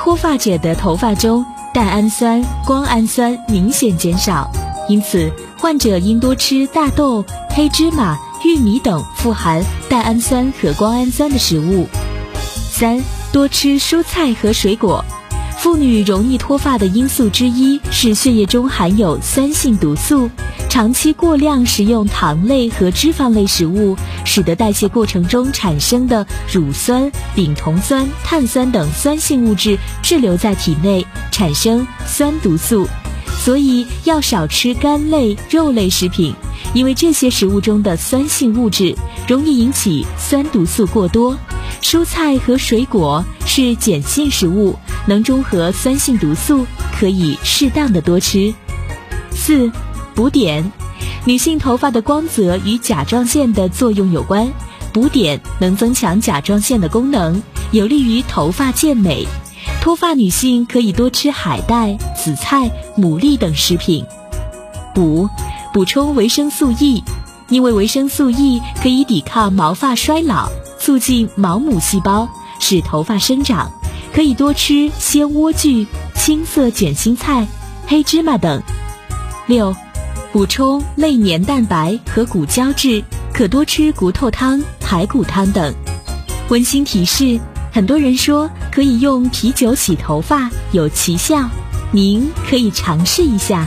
脱发者的头发中蛋氨酸、胱氨酸明显减少，因此患者应多吃大豆、黑芝麻、玉米等富含蛋氨酸和胱氨酸的食物。三、多吃蔬菜和水果。妇女容易脱发的因素之一是血液中含有酸性毒素，长期过量食用糖类和脂肪类食物，使得代谢过程中产生的乳酸、丙酮酸、碳酸等酸性物质滞留在体内，产生酸毒素。所以要少吃肝类、肉类食品，因为这些食物中的酸性物质容易引起酸毒素过多。蔬菜和水果是碱性食物，能中和酸性毒素，可以适当的多吃。四、补碘。女性头发的光泽与甲状腺的作用有关，补碘能增强甲状腺的功能，有利于头发健美。脱发女性可以多吃海带、紫菜、牡蛎等食品。补，补充维生素 E， 因为维生素 E 可以抵抗毛发衰老，促进毛母细胞，使头发生长。可以多吃鲜莴苣、青色卷心菜、黑芝麻等。六、补充类黏蛋白和骨胶质，可多吃骨头汤、排骨汤等。温馨提示，很多人说可以用啤酒洗头发，有奇效，您可以尝试一下。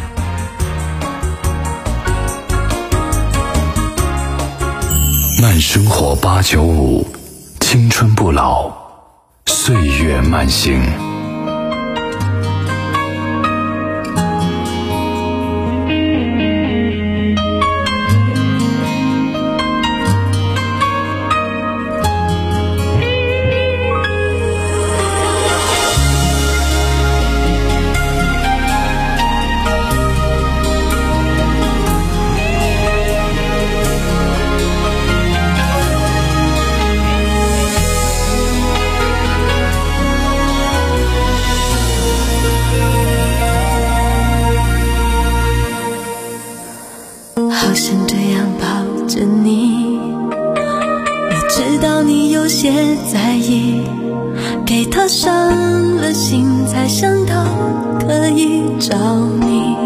慢生活八九五，青春不老，岁月慢行。
好想这样抱着你，我知道你有些在意，给他伤了心才想到可以找你。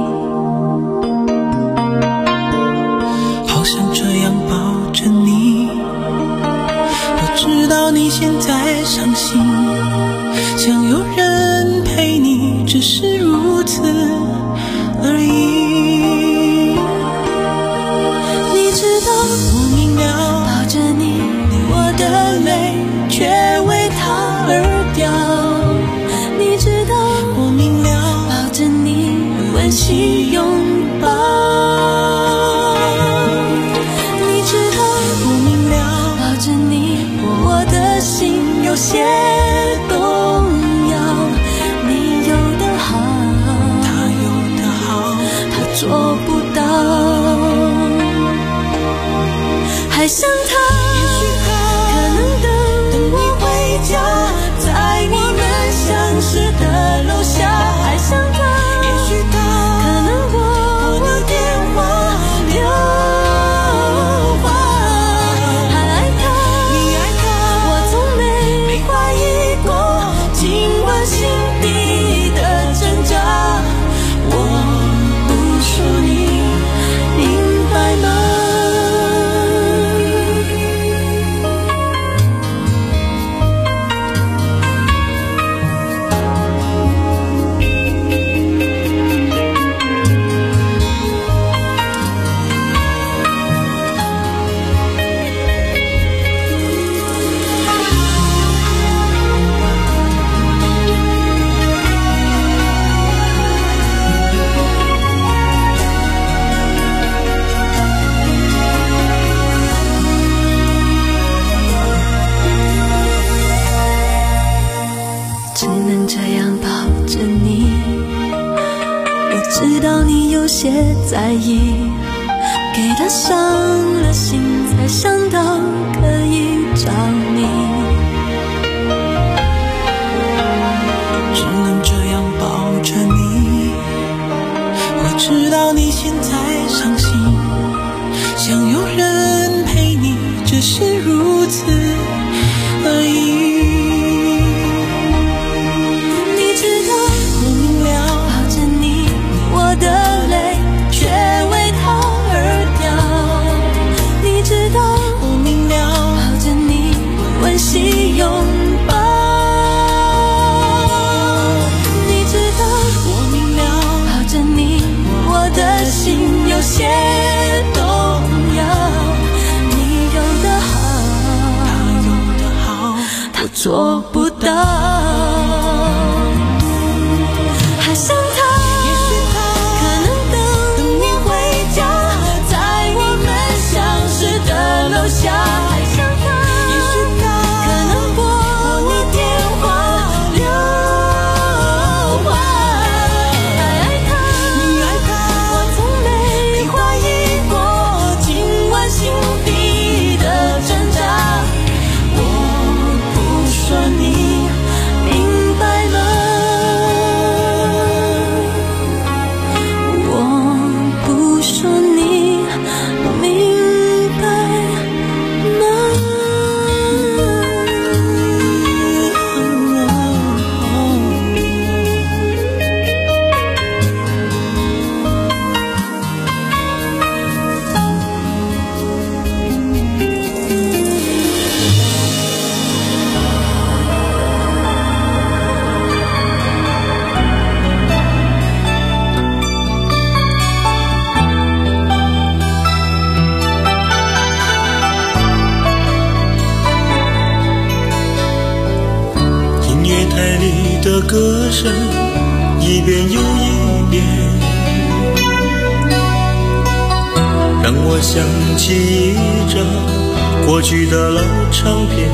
好想这样抱着你，我知道你现在伤心，想有人陪你，只是如此而已。我明了，抱着你，我的泪却为他而掉。你知道，我明了，抱着你，温馨拥抱。你知道，我明了，抱着你，我的心有些动摇。你有的好，他有的好，他做不到。还想他，也许他可能等我回家，在我们相识的楼下。还想他，也许他可能拨我电话留话。还爱他，你爱他，我从没怀疑过，尽管心底的挣扎，我不说你明白吗？只能这样抱着你，我知道你有些在意，给他伤了心才想到可以找你。只能这样抱着你，我知道你现在伤心，想有人陪你，只是如此而已。你
做不到。还想他，也许他可能等你回家，在我们相识的楼下。还想他，也许他可能拨你电话留话。爱爱他，你爱他，我从没怀疑过，尽管心底的挣扎。我不说你明白吗？我不说你明白吗？
音乐台里的歌声一遍又一遍，让我想起一张过去的老唱片。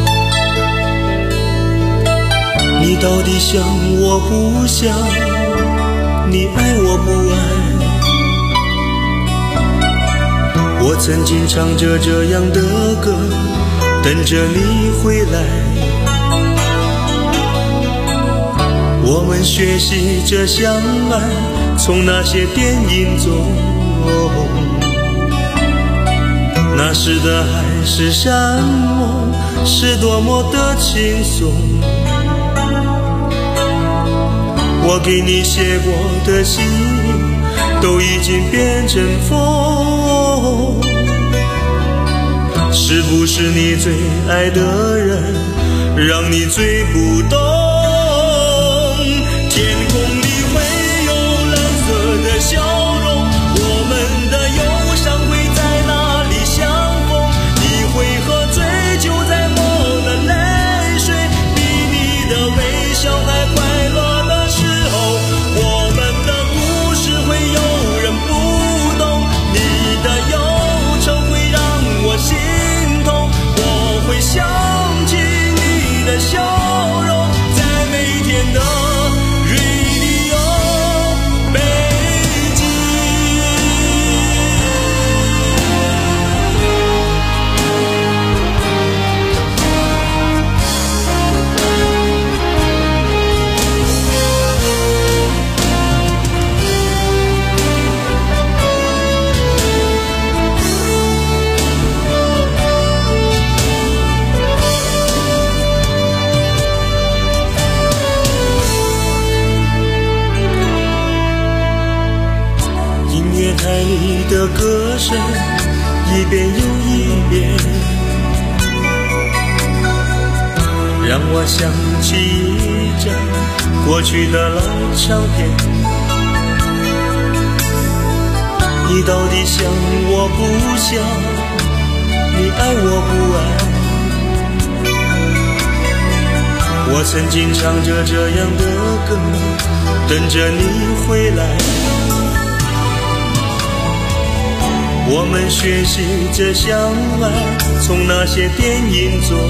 你到底想我不想，你爱我不爱。我曾经唱着这样的歌，等着你回来。我们学习着相爱，从那些电影中，那时的海誓山盟是多么的轻松。我给你写过的信都已经变成风，是不是你最爱的人让你最不懂？天空里会有蓝色的笑容，我们的忧伤会在哪里相逢？你会喝醉酒再抹了泪水，比你的微笑还快乐的时候，我们的故事会有人不懂，你的忧愁会让我心痛，我会想起你的笑容，在每天的台里的歌声一遍又一遍，让我想起一张过去的老唱片。你到底想我不想，你爱我不爱。我曾经唱着这样的歌，等着你回来。我们学习着相爱，从那些电影中，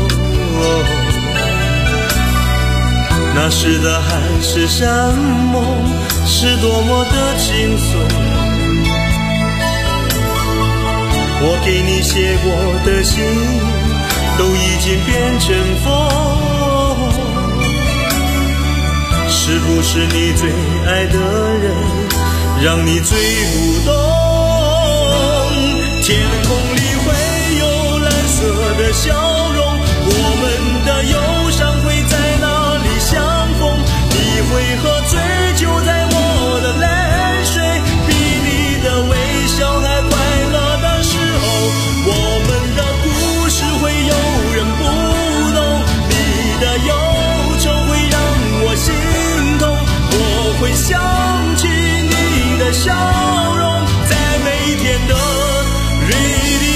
那时的海誓山盟是多么的轻松。我给你写过的信都已经变成风，是不是你最爱的人让你最不懂？天空里会有蓝色的笑容，我们的忧伤会在哪里相逢？你会喝醉酒再抹了泪水，比你的微笑还快乐的时候，我们的故事会有人不懂，你的忧愁会让我心痛，我会想起你的笑容，在每天的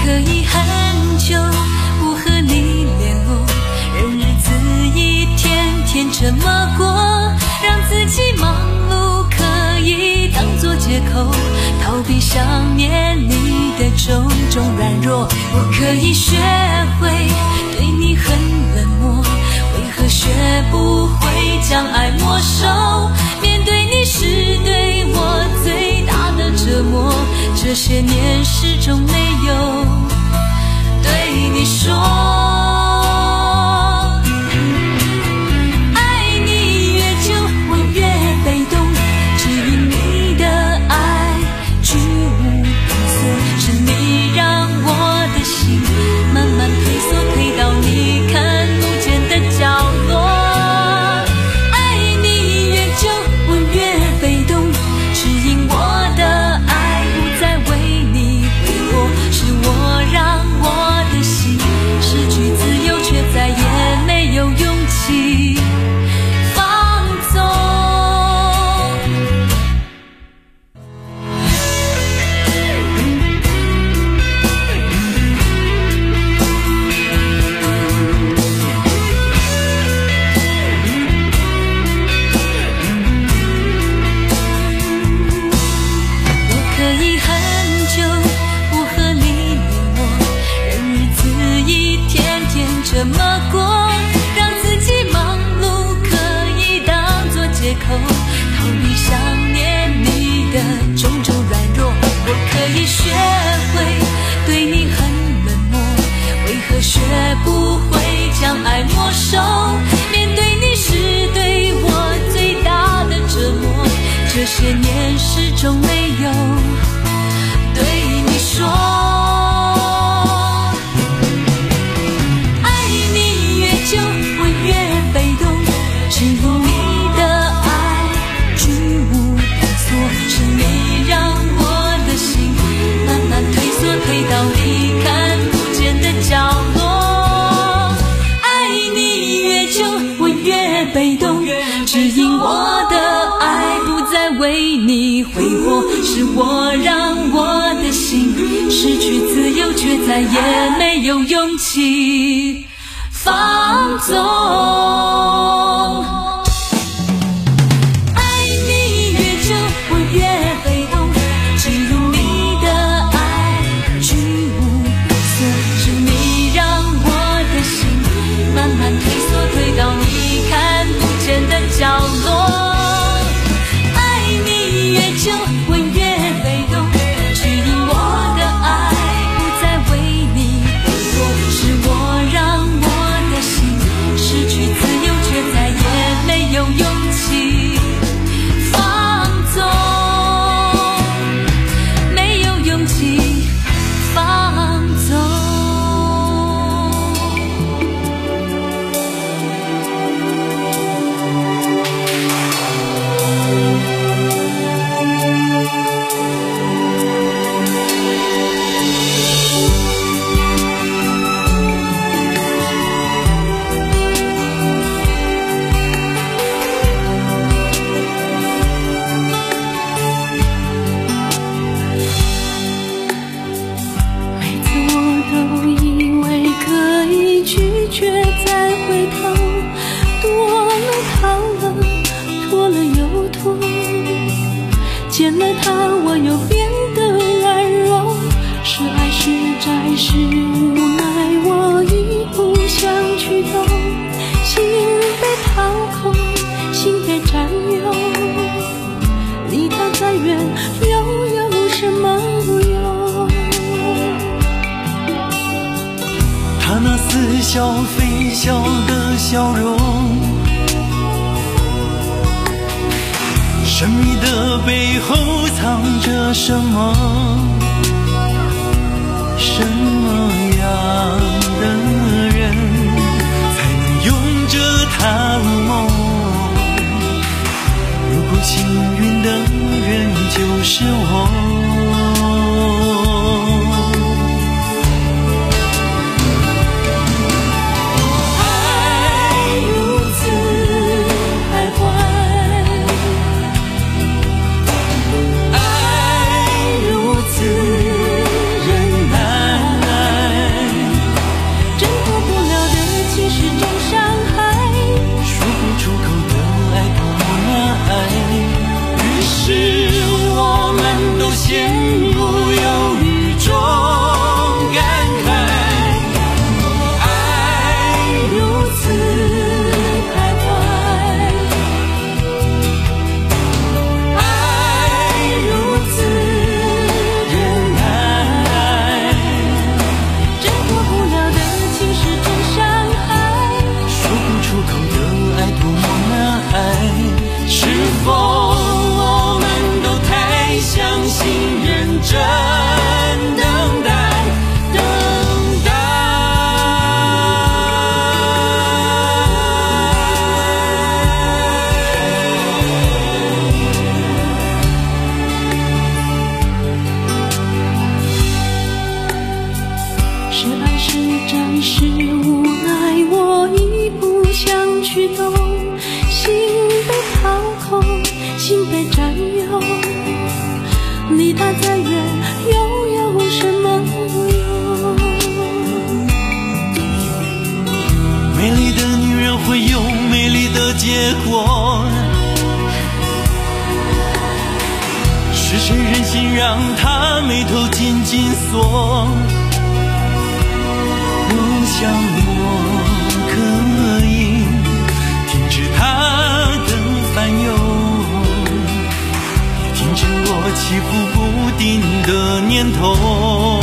可以很久不和你联络，任日子一天天这么过，让自己忙碌可以当作借口，逃避想念你的种种软弱。我可以学会对你很冷漠，为何学不会将爱没收？面对你是对我最大的折磨，这些年始终没有对你说。爱你越久我越被动，只因你的爱居无定所，是你让我的心慢慢退缩，退到你看不见的角落。爱你越久我越被动，只因我的爱不再为你挥霍，是我让我的心失去自由，却再也没有勇气放纵。我可以很久不和你联络，任日子一天天这么过，让自己忙碌可以当作借口，逃避想念你的种种软弱。我可以学会对你很冷漠，为何学不会将爱没收？面对你是对我最大的折磨，这些年始终没有对你说。爱你越久我越被动，只因你的爱居无定所，是你让我的心慢慢退缩，退到你看不见的角落。爱你越久我越被动，只因我的爱不再为你挥霍，是我让我的心失去自由，却再也没有勇气放纵。爱你越久我越被动，只因你的爱居无定所，是你让我的心慢慢退缩，退到你看不见的角落。爱你越久我越被动，只因我的爱不再为你挥霍，是我让我的心失去自由，却再也没有勇气放纵，没有勇气放纵。每次我都以为可以拒绝再回头，躲了逃了，拖了又拖，见了他我又变得软弱，是爱是债是无奈，我已不想去懂，心被掏空，心被占有，离他再远又有什么用？
他那似笑非笑的笑容，神秘的背后藏着什么？什么样的人才能拥着他入梦？如果幸运的人就是我。爱如此
是爱是战是无奈，我已不想去懂，心被掏空，心被占有，离他再远又有什么用？
美丽的女人会有美丽的结果，是谁忍心让她眉头紧紧锁？我想我可以停止她的烦忧，停止我起伏不定的念头。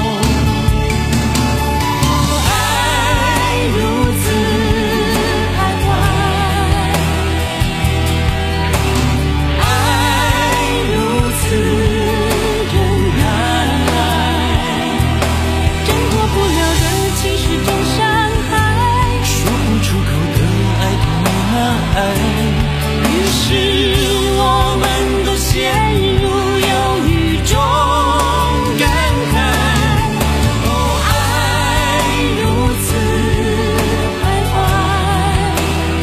于是我们都陷入犹豫中感慨，哦，爱如此徘徊，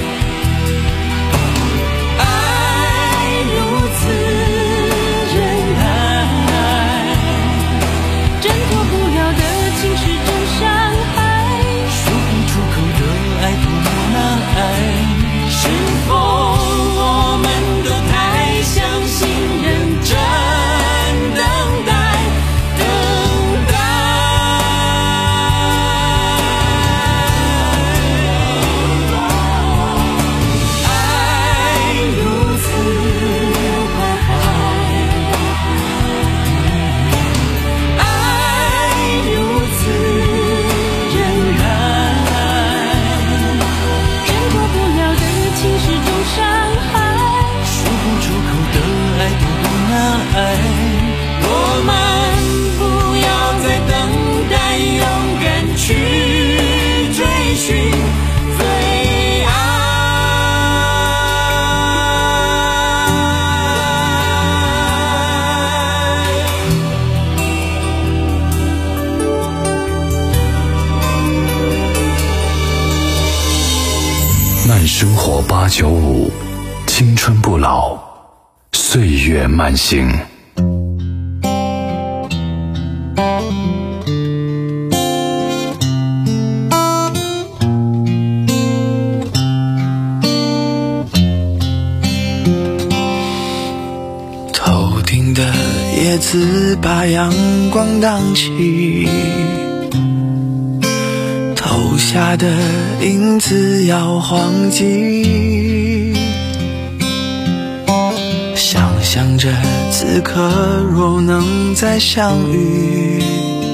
爱如此忍耐，挣脱不了的情是种伤害，说不出口的爱多么难挨。是否我们都太相信认真等待等待，爱如此徘徊，爱如此忍耐，挣脱不了的情是种伤害，说不出口的爱多么难挨。我们不要再等待，勇敢去追寻最爱。
慢生活八九五，青春不老，岁月慢行。
头顶的叶子把阳光荡起，投下的影子摇晃起，想象着此刻若能再相遇，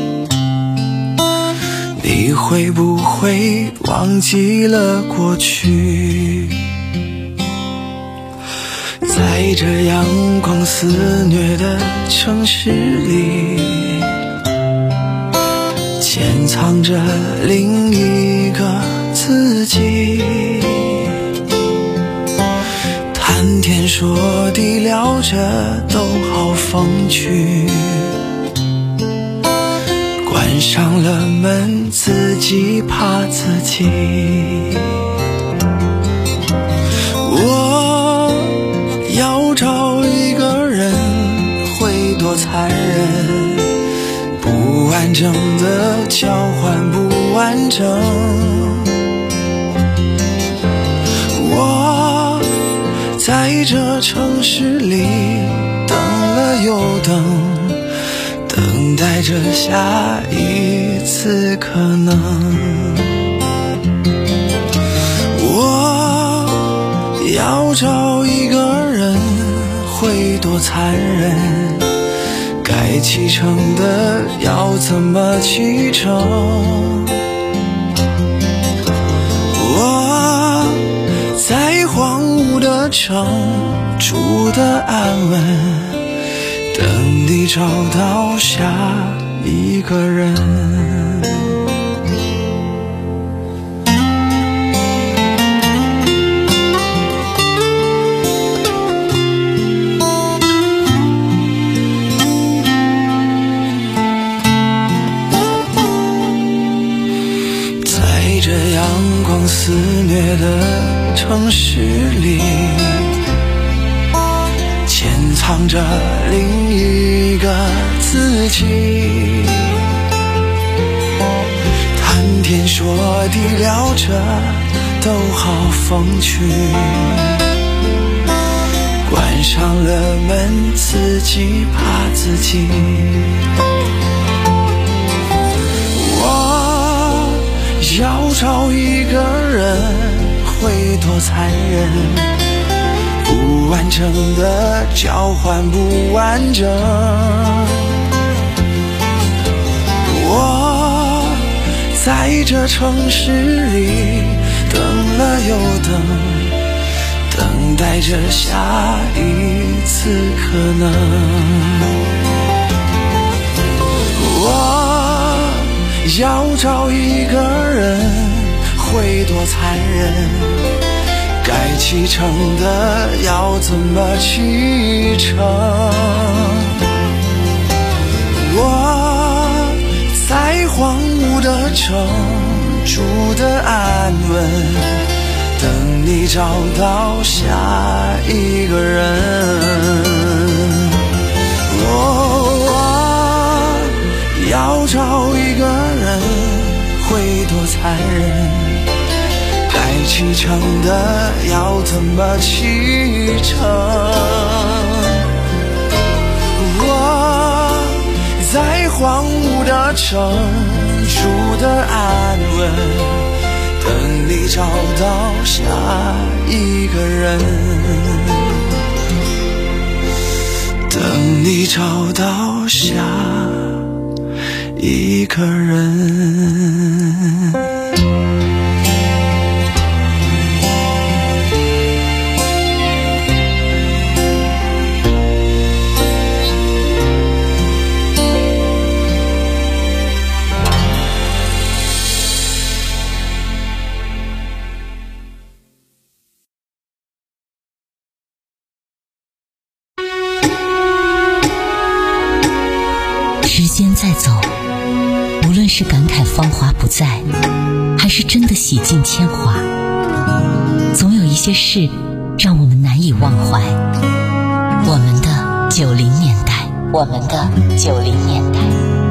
你会不会忘记了过去？在这阳光肆虐的城市里，潜藏着另一个自己，谈天说地聊着都好风趣，关上了门自己怕自己。我要找一个人会多残忍，不完整的交换不完整，我在这城市里等了又等，等待着下一次可能。我要找一个人会多残忍，该启程的要怎么启程？我在荒芜的城住得安稳，等你找到下一个人。 着阳光肆虐的城市里，潜藏着另一个自己，谈天说地聊着都好风趣，关上了门自己怕自己。我要找一个人会多残忍，不完整的交换不完整。我在这城市里等了又等，等待着下一次可能。我要找一个人会多残忍，该启程的要怎么启程？我在荒芜的城住得安稳，等你找到下一个人。我要找一个人会多残忍，该启程的要怎么启程？我在荒芜的城住得安稳，等你找到下一个人，等你找到下一个人。
时间在走，无论是感慨芳华不再，还是真的洗尽铅华，总有一些事让我们难以忘怀。我们的九零年代，我们的九零年代。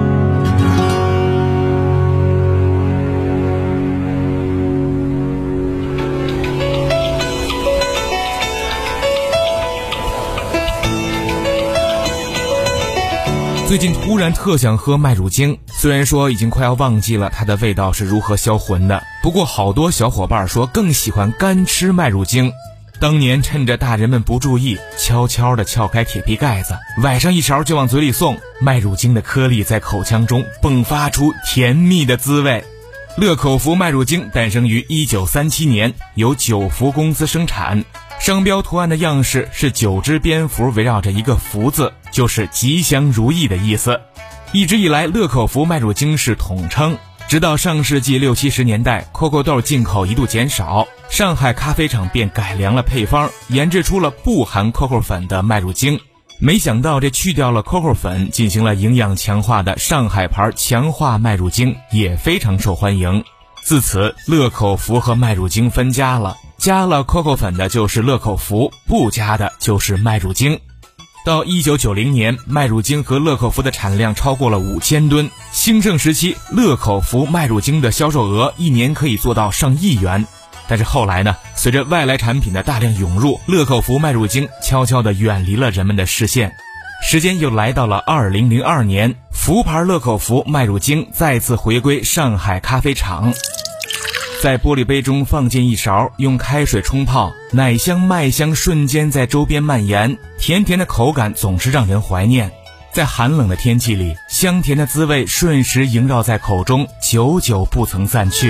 最近突然特想喝麦乳精，虽然说已经快要忘记了它的味道是如何销魂的，不过好多小伙伴说更喜欢干吃麦乳精。当年趁着大人们不注意，悄悄地撬开铁皮盖子，崴上一勺就往嘴里送，麦乳精的颗粒在口腔中迸发出甜蜜的滋味。乐口福麦乳精诞生于一九三七年，由九福公司生产。商标图案的样式是九只蝙蝠围绕着一个福字，就是吉祥如意的意思。一直以来，乐口福麦乳精是统称，直到上世纪六七十年代，可可豆进口一度减少，上海咖啡厂便改良了配方，研制出了不含可可粉的麦乳精。没想到这去掉了可可粉，进行了营养强化的上海牌强化麦乳精也非常受欢迎。自此，乐口福和麦乳精分家了，加了可可粉的就是乐口福，不加的就是麦乳精。到一九九零年，麦乳精和乐口福的产量超过了五千吨。兴盛时期，乐口福麦乳精的销售额一年可以做到上亿元。但是后来呢，随着外来产品的大量涌入，乐口福麦乳精悄悄地远离了人们的视线。时间又来到了二零零二年，福牌乐口福麦乳精再次回归上海咖啡厂。在玻璃杯中放进一勺，用开水冲泡，奶香麦香瞬间在周边蔓延，甜甜的口感总是让人怀念。在寒冷的天气里，香甜的滋味瞬时萦绕在口中，久久不曾散去。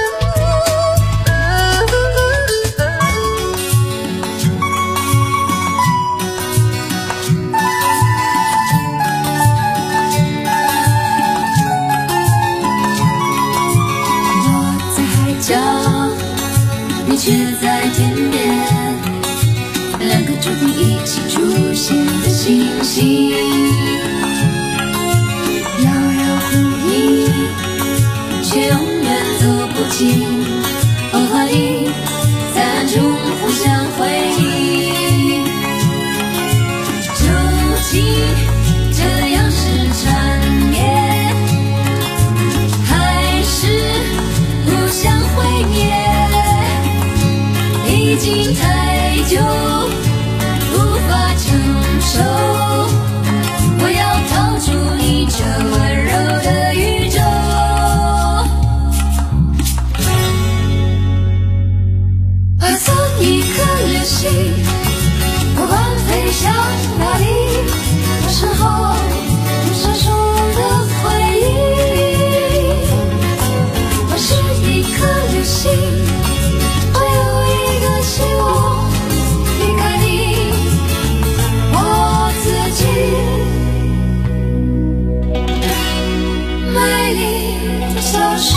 你却在天边，两个注定一起出现的星星，遥遥呼应，却永远走不近。 经太久，无法承受。我要逃出你这温柔的宇宙。化作一颗流星，不管飞向哪里，我身后有闪烁的回忆。我是一颗流星，我有一个希望，离开你，我自己美丽消失。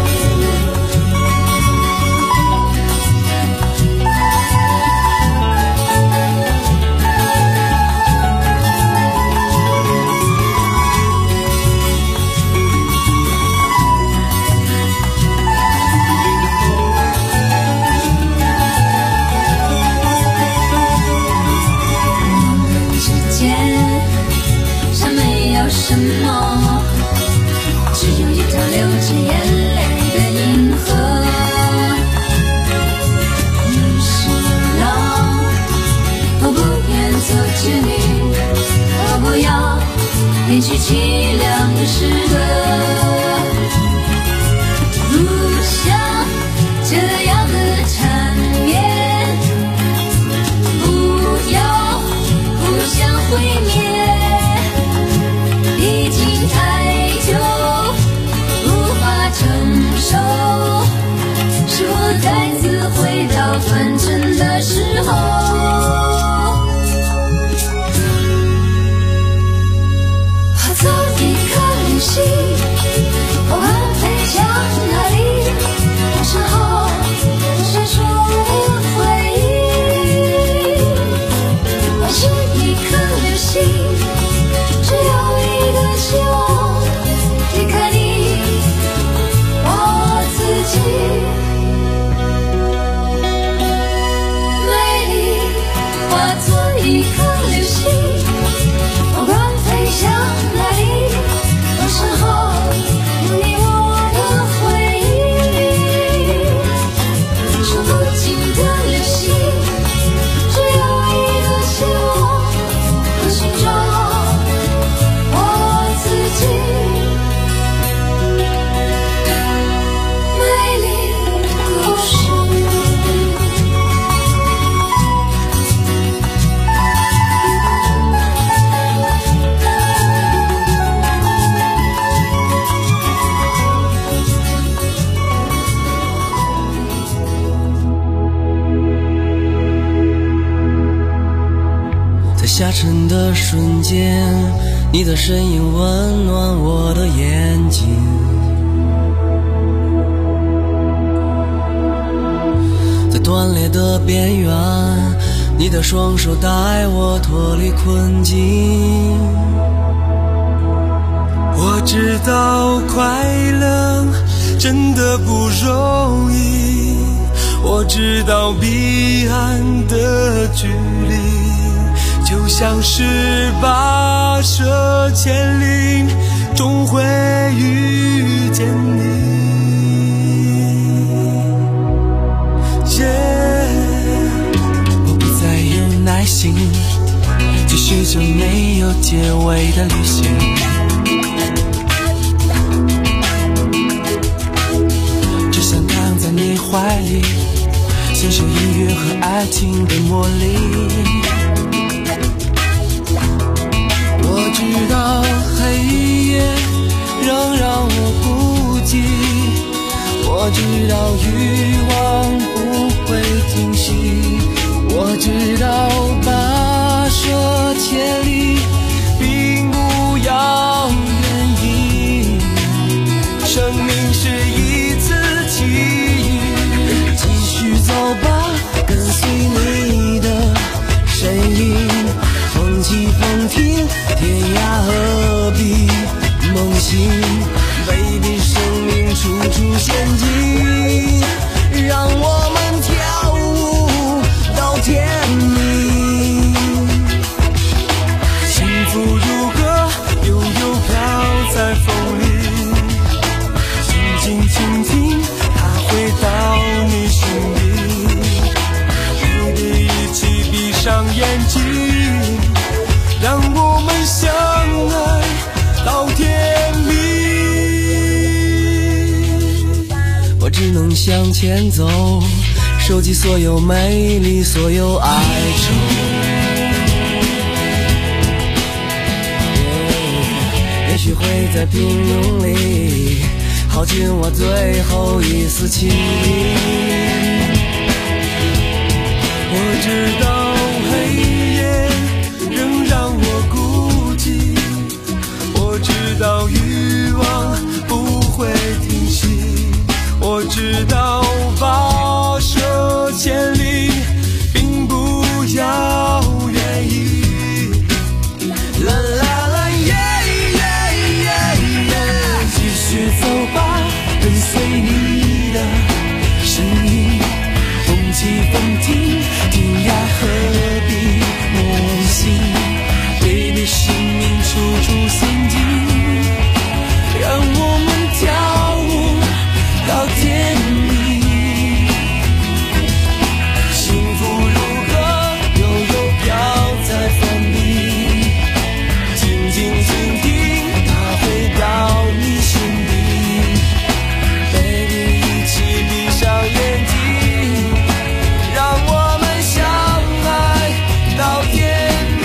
什么？只有一条流着眼泪的银河。你是狼，我不愿阻止你，我不要编曲凄凉的诗歌。不想这样的缠绵，不要互相毁灭。已经太久无法承受，是我再次回到短暂的时候。化作一颗流星，不管飞向哪里，我身后闪烁的回忆。我是一颗流星，只有一个希望，离开你，我自己美丽化作一颗流星，不管飞向哪里，我身后有你我的回忆。数不尽的流星，只有一个希望，我心中
下沉的瞬间，你的身影温暖我的眼睛。在断裂的边缘，你的双手带我脱离困境。我知道快乐真的不容易，我知道彼岸的距离就像是跋涉千里，终会遇见你。Yeah, 我不再有耐心，继续这没有结尾的旅行。只想躺在你怀里，享受音乐和爱情的魔力。我知道黑夜仍让我孤寂，我知道欲望不会停息，我知道跋涉千里并不遥远矣。生命是一次奇遇，继续走吧，跟随你的身影，风起风停，天涯何必梦醒 Baby 生命处处陷阱，让我们跳舞到天明。幸福如歌，悠悠飘在风里，静静倾听，它回到你心里。 我只能向前走，收集所有美丽，所有哀愁。也许会在平庸里耗尽我最后一丝气力。我知道黑夜仍让我孤寂，我知道欲望不会停息，我知道跋涉千里并不遥远矣。啦啦啦耶耶耶耶，继续走吧，跟随你的声音，风起风停，天涯何必梦醒。Baby， 生命处处陷阱，让我们跳舞到天明。幸福如歌，悠悠飘在风里，静静倾听，它会到你心底。Baby， 一起闭上眼睛，让我们相爱到天明。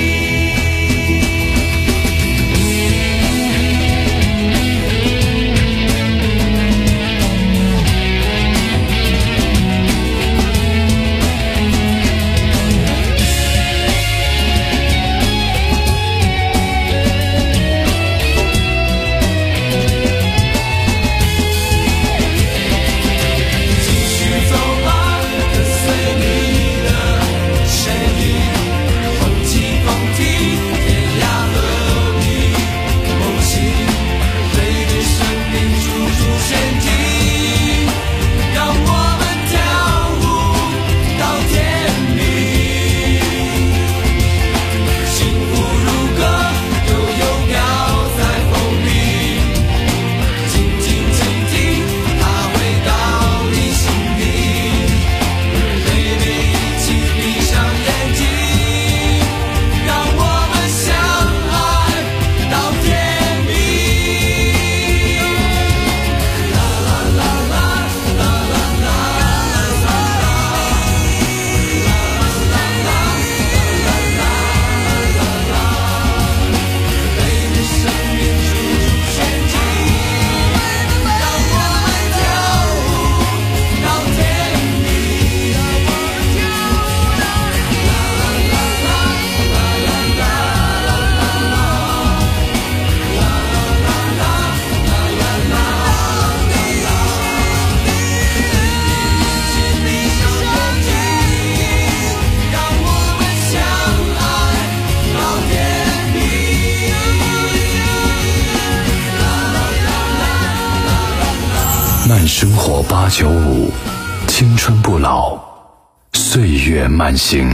慢生活八九五，青春不老，岁月慢行。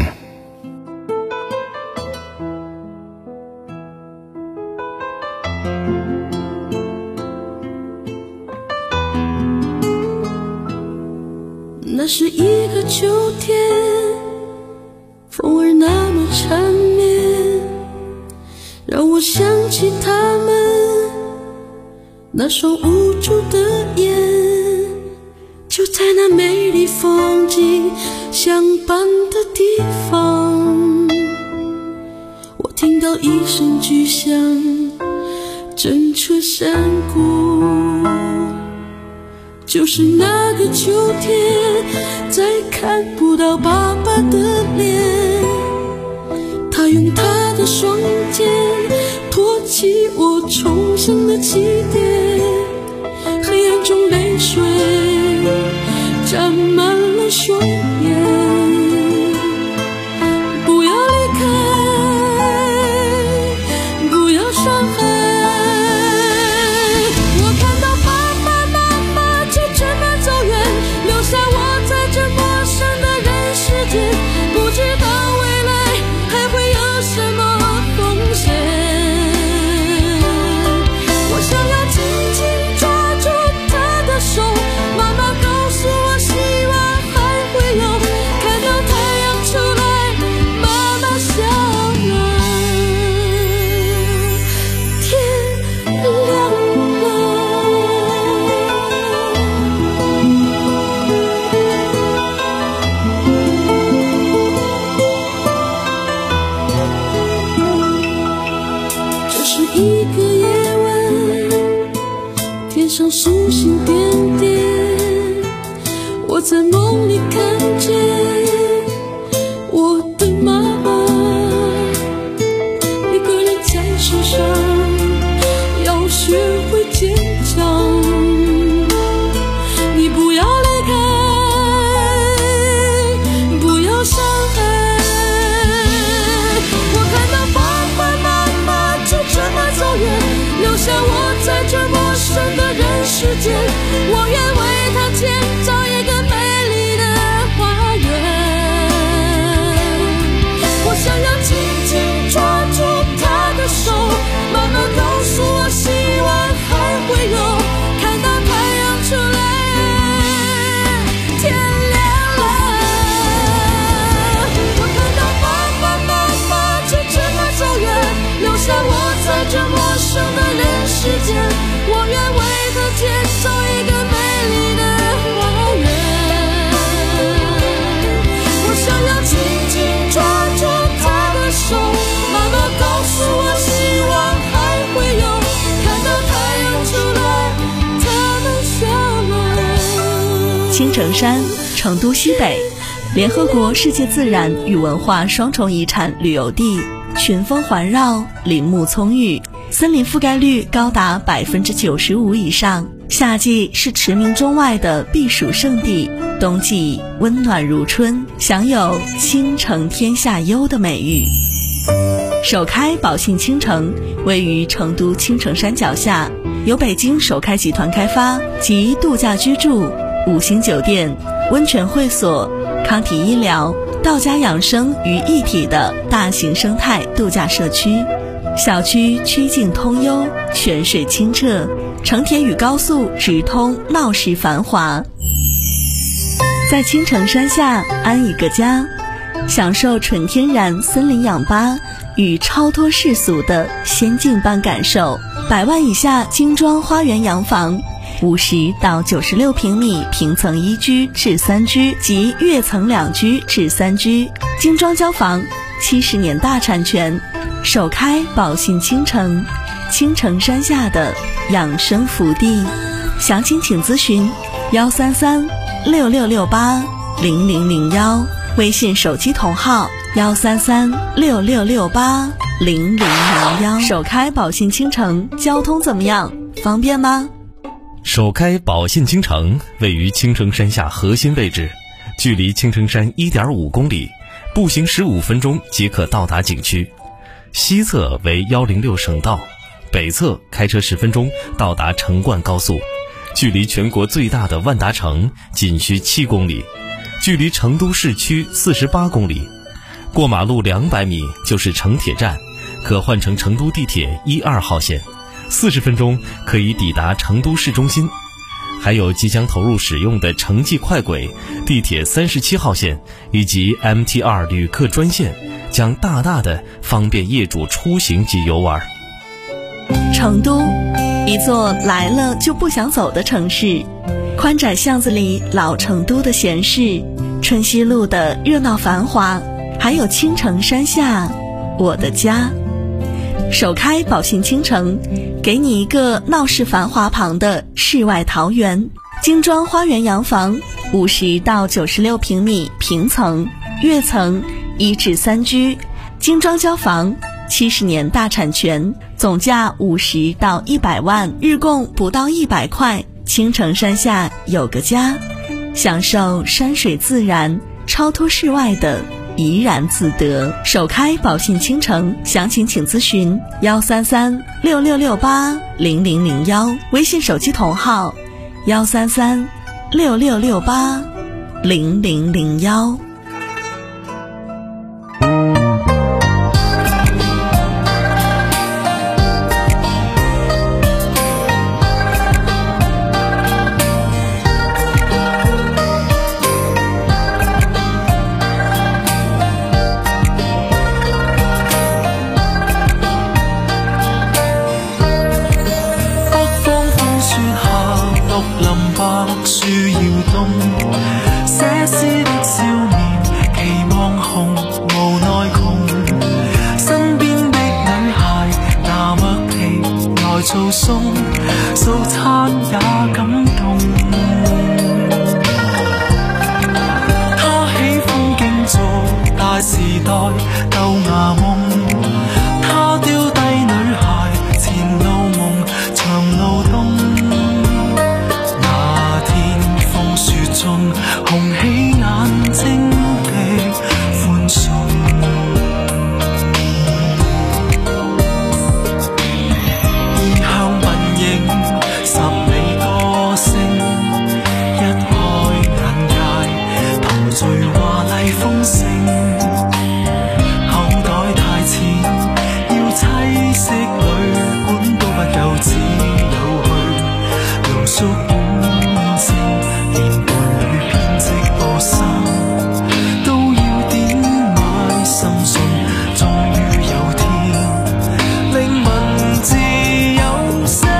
那是一个秋天，风儿那么缠绵，让我想起他们那双无助的眼，就在那美丽风景相伴的地方，我听到一声巨响，震彻山谷。就是那个秋天，再看不到爸爸的脸，他用他的双肩托起我重生的起点，黑暗中泪水沾满了双眼，不要离开，不要伤害，我看到爸爸妈妈就这么走远，留下我在这陌生的人世间，不知道未来还会有什么风险，我想要紧星星点点，我在梦里看见我的妈妈，一个人在世上要学会坚强。你不要离开，不要伤害。我看到爸爸妈妈就这么走远，留下我在这陌生的人世间。我愿为他建造一个美丽的花园。我想要紧紧抓住他的手，慢慢告诉我希望还会有，看到太阳出来，天亮了。我看到爸爸妈妈就这么走远，留下我在这陌生的人世间。我愿为他建造一个美丽的花园。我想要紧紧抓住他的手，慢慢告诉我希望还会有，看到太阳出来，他们下来。
青城山，成都西北，联合国世界自然与文化双重遗产旅游地，群峰环绕，林木葱郁，森林覆盖率高达百分之九十五以上。夏季是驰名中外的避暑胜地，冬季温暖如春，享有倾城天下优的美誉。首开宝信倾城位于成都青城山脚下，由北京首开集团开发，集度假居住、五星酒店、温泉会所、康体医疗、道家养生于一体的大型生态度假社区。小区曲径通幽，泉水清澈，成田与高速直通，闹市繁华。在青城山下安一个家，享受纯天然森林氧吧与超脱世俗的仙境般感受。百万以下精装花园洋房，五十到九十六平米平层一居至三居及跃层两居至三居，精装交房，七十年大产权。首开宝信倾城，青城山下的养生福地。详情请咨询幺三三六六六八零零零幺，微信手机同号幺三三六六六八零零零幺。首开宝信倾城，交通怎么样？方便吗？
首开宝信倾城位于青城山下核心位置，距离青城山 一点五公里，步行十五分钟即可到达景区。西侧为一零六省道，北侧开车十分钟到达成灌高速，距离全国最大的万达城仅需七公里，距离成都市区四十八公里。过马路两百米就是成铁站，可换乘成都地铁一二号线，四十分钟可以抵达成都市中心。还有即将投入使用的城际快轨、地铁三十七号线以及 M T 二 旅客专线，将大大的方便业主出行及游玩。
成都，一座来了就不想走的城市。宽窄巷子里老成都的闲适，春熙路的热闹繁华，还有青城山下我的家。首开宝信倾城，给你一个闹市繁华旁的世外桃源。精装花园洋房，五十到九十六平米平层、跃层一至三居，精装交房，七十年大产权，总价五十到一百万，日供不到一百块。青城山下有个家，享受山水自然，超脱世外的怡然自得。首开宝信倾城，详情请咨询幺三三六六六八零零零幺，微信手机同号幺三三六六六八零零零幺。
做餸，素餐也感動。他喜歡競逐大時代舊牙夢，他丟低女孩前路夢長路東。那天風雪中紅起眼睛的歡送，異鄉鬢影十里歌聲，一開眼界陶醉華麗豐盛。口袋太淺，要棲息旅館都不夠，只有去露宿本性，連伴侶編織波衫都要點買心信，終於有天令文字有聲。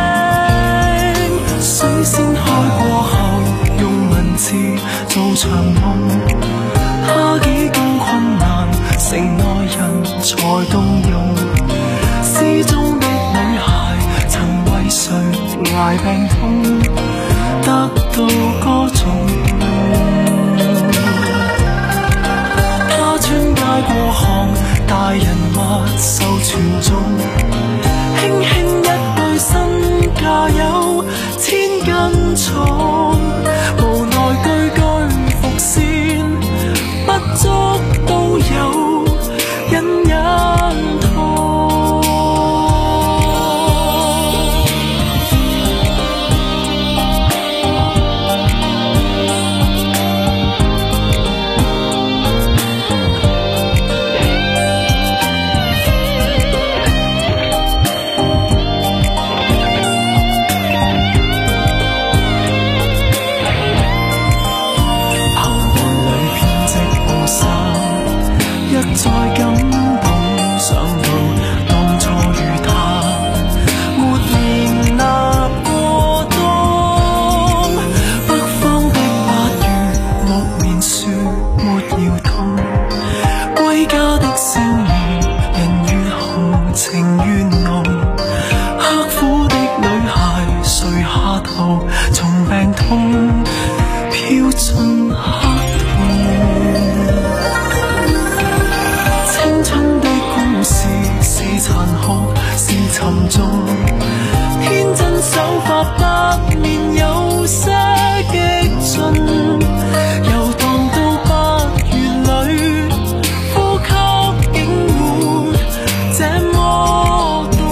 水仙開過後，用文字做場夢，他幾經困難，城內人才動容。詩中的女孩曾為誰捱病痛，得到歌頌。他穿街過巷，大人物受傳頌，輕輕一句身價有千斤重，無奈句句伏線不足都有隱隱痛。一再感動，想到當初與他沒連納過冬。北方的八月，木棉樹沒搖動，歸家的少年，人越紅情越濃。刻苦的女孩垂下頭，從病痛飄進黑洞。青春的故事是殘酷是沉重，天真手法不免有些激進，遊蕩到八月裏，呼吸竟沒這麼凍。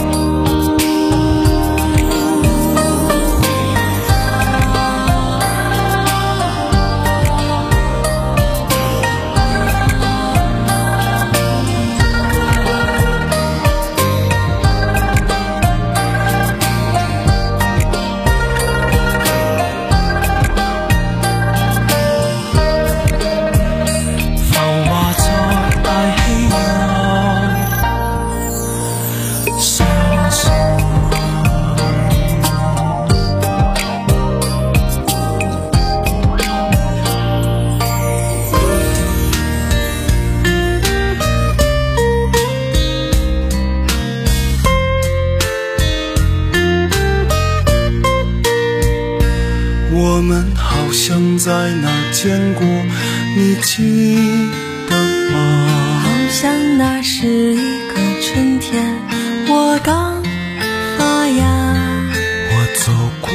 我們好像在哪見過，你記得嗎？
好像那是一個春天，我剛發芽，
我走過，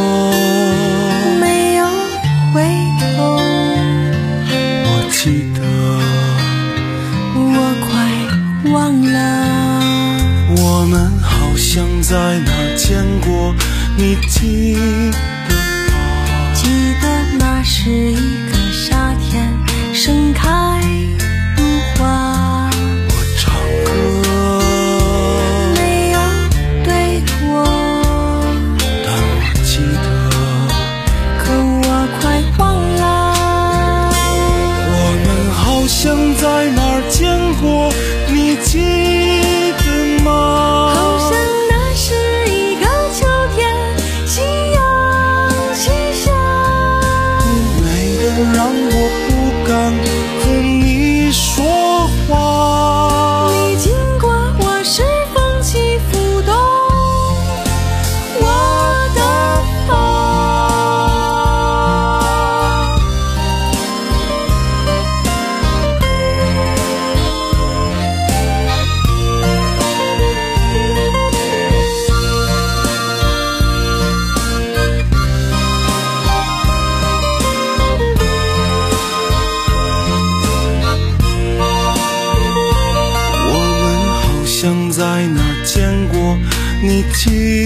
沒有回頭。
我記得，
我快忘了。
我們好像在哪見過，你記得
記得那是一個夏天，盛開如花。
我唱歌，
沒有對錯，
但我記得
你记